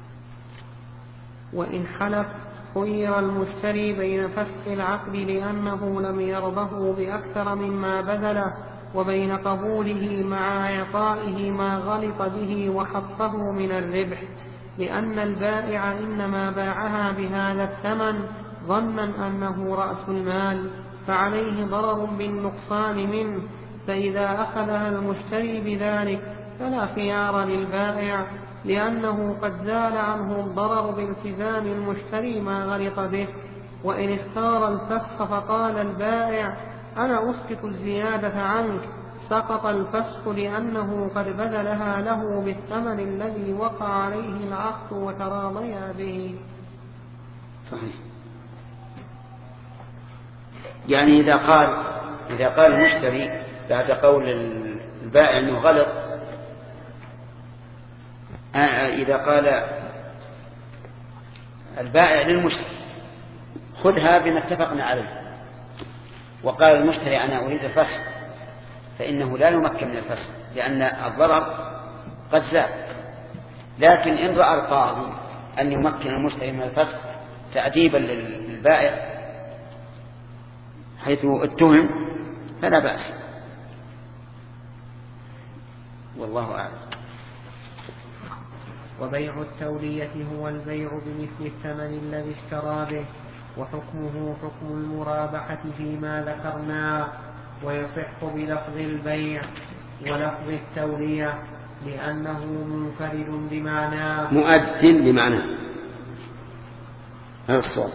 وإن حلف خير المشتري بين فسخ العقد لأنه لم يرضه بأكثر مما بذله، وبين قبوله مع إعطائه ما غلط به وحقه من الربح، لأن البائع إنما باعها بهذا الثمن ظنا أنه رأس المال، فعليه ضرر بالنقصان منه، فإذا أخذها المشتري بذلك فلا خيار للبائع، لأنه قد زال عنه الضرر بالتزام المشتري ما غلط به. وإن اختار الفسخ فقال البائع أنا أسقط الزيادة عنك، سقط الفسخ لأنه قد بذلها له بالثمن الذي وقع عليه العقد وتراضيا به. صحيح. يعني إذا قال إذا قال المشتري بعد قول البائع أنه غلط، إذا قال البائع للمشتري خذها بما اتفقنا عليه، وقال المشتري أنا أريد الفسخ، فإنه لا يمكن من الفسخ لأن الضرر قد زال. لكن إن رأى القاضي أن يمكن المشتري من الفسخ تأديبا للبائع حيث اتهم فلا بأس، والله أعلم. وبيع التولية هو البيع بمثل الثمن الذي اشترى به، وحكمه حكم المرابحة فيما ذكرنا، ويصح بلفظ البيع ولفظ التولية لأنه منفرد بمعناه مؤد بمعناه. هذا الصواب.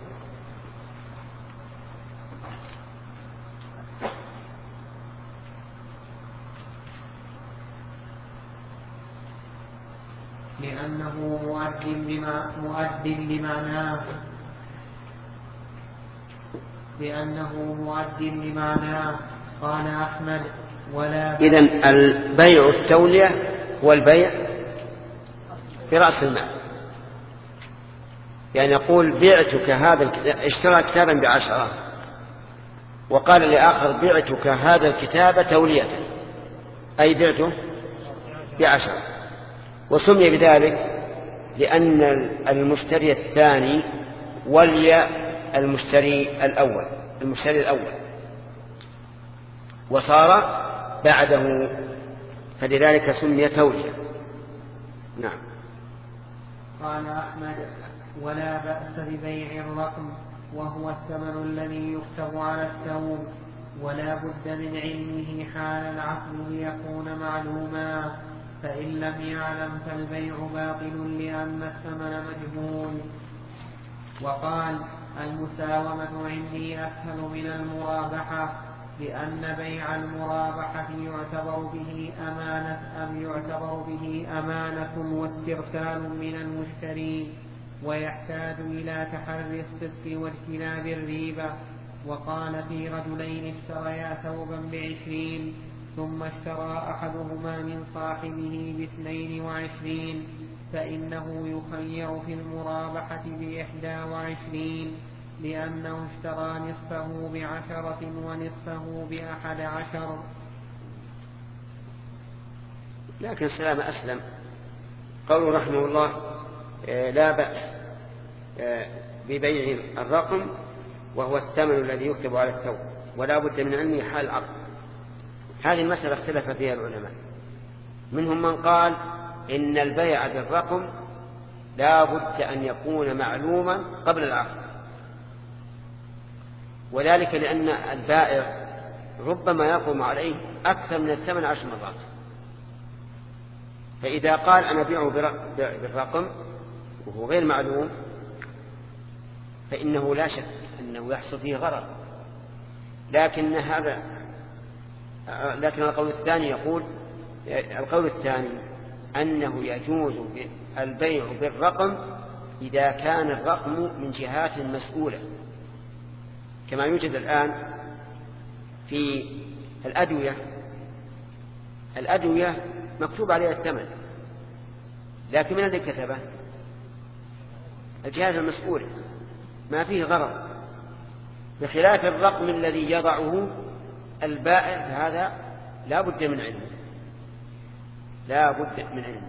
لأنه مؤد بما مؤد بمعناه لأنه مؤد بمعناه. قال أحمد ولا. إذن البيع التولية هو البيع برأس المال، يعني يقول بعتك هذا الكتاب، اشترى كتابا بعشرة وقال لآخر بعتك هذا الكتاب تولية، أي بعته بعشرة، وسمي بذلك لأن المشتري الثاني ولي المشتري الأول المشتري الأول وصار بعده، فلذلك سمي تولية. نعم. قال أحمد ولا بأس ببيع الرقم، وهو الثمن الذي يكتب على الثوب، ولا بد من علمه حال العقد ليكون معلوما، فإن لم يعلم فالبيع باطل لأن الثمن مجهول. وقال المساومة عندي أسهل من المرابحة، لأن بيع المرابحة يعتبر به أمانة أم يعتبر به أمانة واسترسال من المشتري، ويحتاج إلى تحري الصدق واجتناب الريبة. وقال في رجلين اشتريا ثوبا بعشرين ثم اشترى أحدهما من صاحبه باثنين وعشرين فإنه يخير في المرابحة بإحدى وعشرين، لأنه اشترى نصفه بعشرة ونصفه بأحد عشر. لكن السلام أسلم. قوله رحمه الله لا بأس ببيع الرقم وهو الثمن الذي يكتب على الثوب، ولا بد من علمه حال العقد. هذه المسألة اختلف فيها العلماء، منهم من قال إن البيع بالرقم لا بد أن يكون معلوما قبل العقد، وذلك لأن البائع ربما يقوم عليه أكثر من الثمن عشر مرات. فإذا قال أنا بيعه بالرقم وهو غير معلوم فإنه لا شك أنه يحصل فيه غرر. لكن هذا لكن القول الثاني يقول القول الثاني أنه يجوز البيع بالرقم إذا كان الرقم من جهات مسؤولة، كما يوجد الآن في الأدوية. الأدوية مكتوب عليها الثمن، لكن من الذي كتبه؟ الجهات المسؤولة، ما فيه غرض، بخلاف الرقم الذي يضعه البائع، فهذا لا بد من علمه لا بد من علمه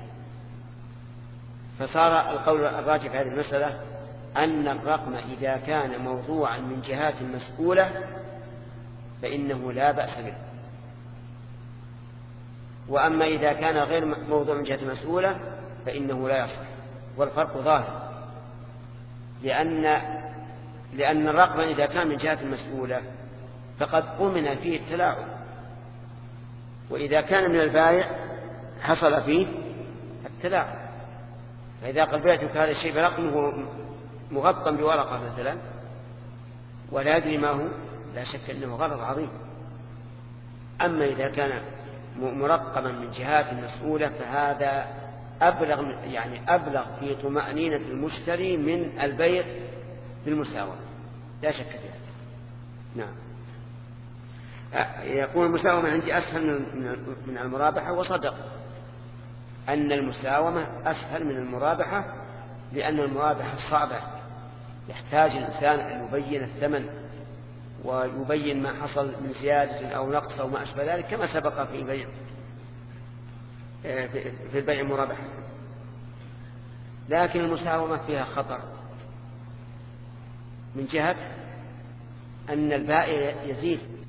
فصار القول الراجح في هذه المسألة أن الرقم إذا كان موضوعا من جهات مسؤولة فإنه لا بأس به، وأما إذا كان غير موضوع من جهة مسؤولة فإنه لا يصح. والفرق ظاهر، لأن لأن الرقم إذا كان من جهة مسؤولة فقد أمن فيه التلاعب، وإذا كان من البائع حصل فيه التلاعب. فإذا قال بعتك هذا الشيء برقمه مغطى بورقة مثلا ولا يدري ما هو، لا شك أنه غلط عظيم. أما إذا كان مرقما من جهات مسؤولة فهذا أبلغ يعني أبلغ في طمأنينة المشتري من البيع بالمساواة، لا شك في هذا. نعم. يقول المساومة عندي أسهل من المرابحة، وصدق أن المساومة أسهل من المرابحة، لأن المرابحة صعبة، يحتاج الإنسان أن يبين الثمن ويبين ما حصل من زيادة أو نقص أو ما أشبه ذلك، كما سبق في البيع في البيع المرابحة. لكن المساومة فيها خطر من جهة أن البائع يزيد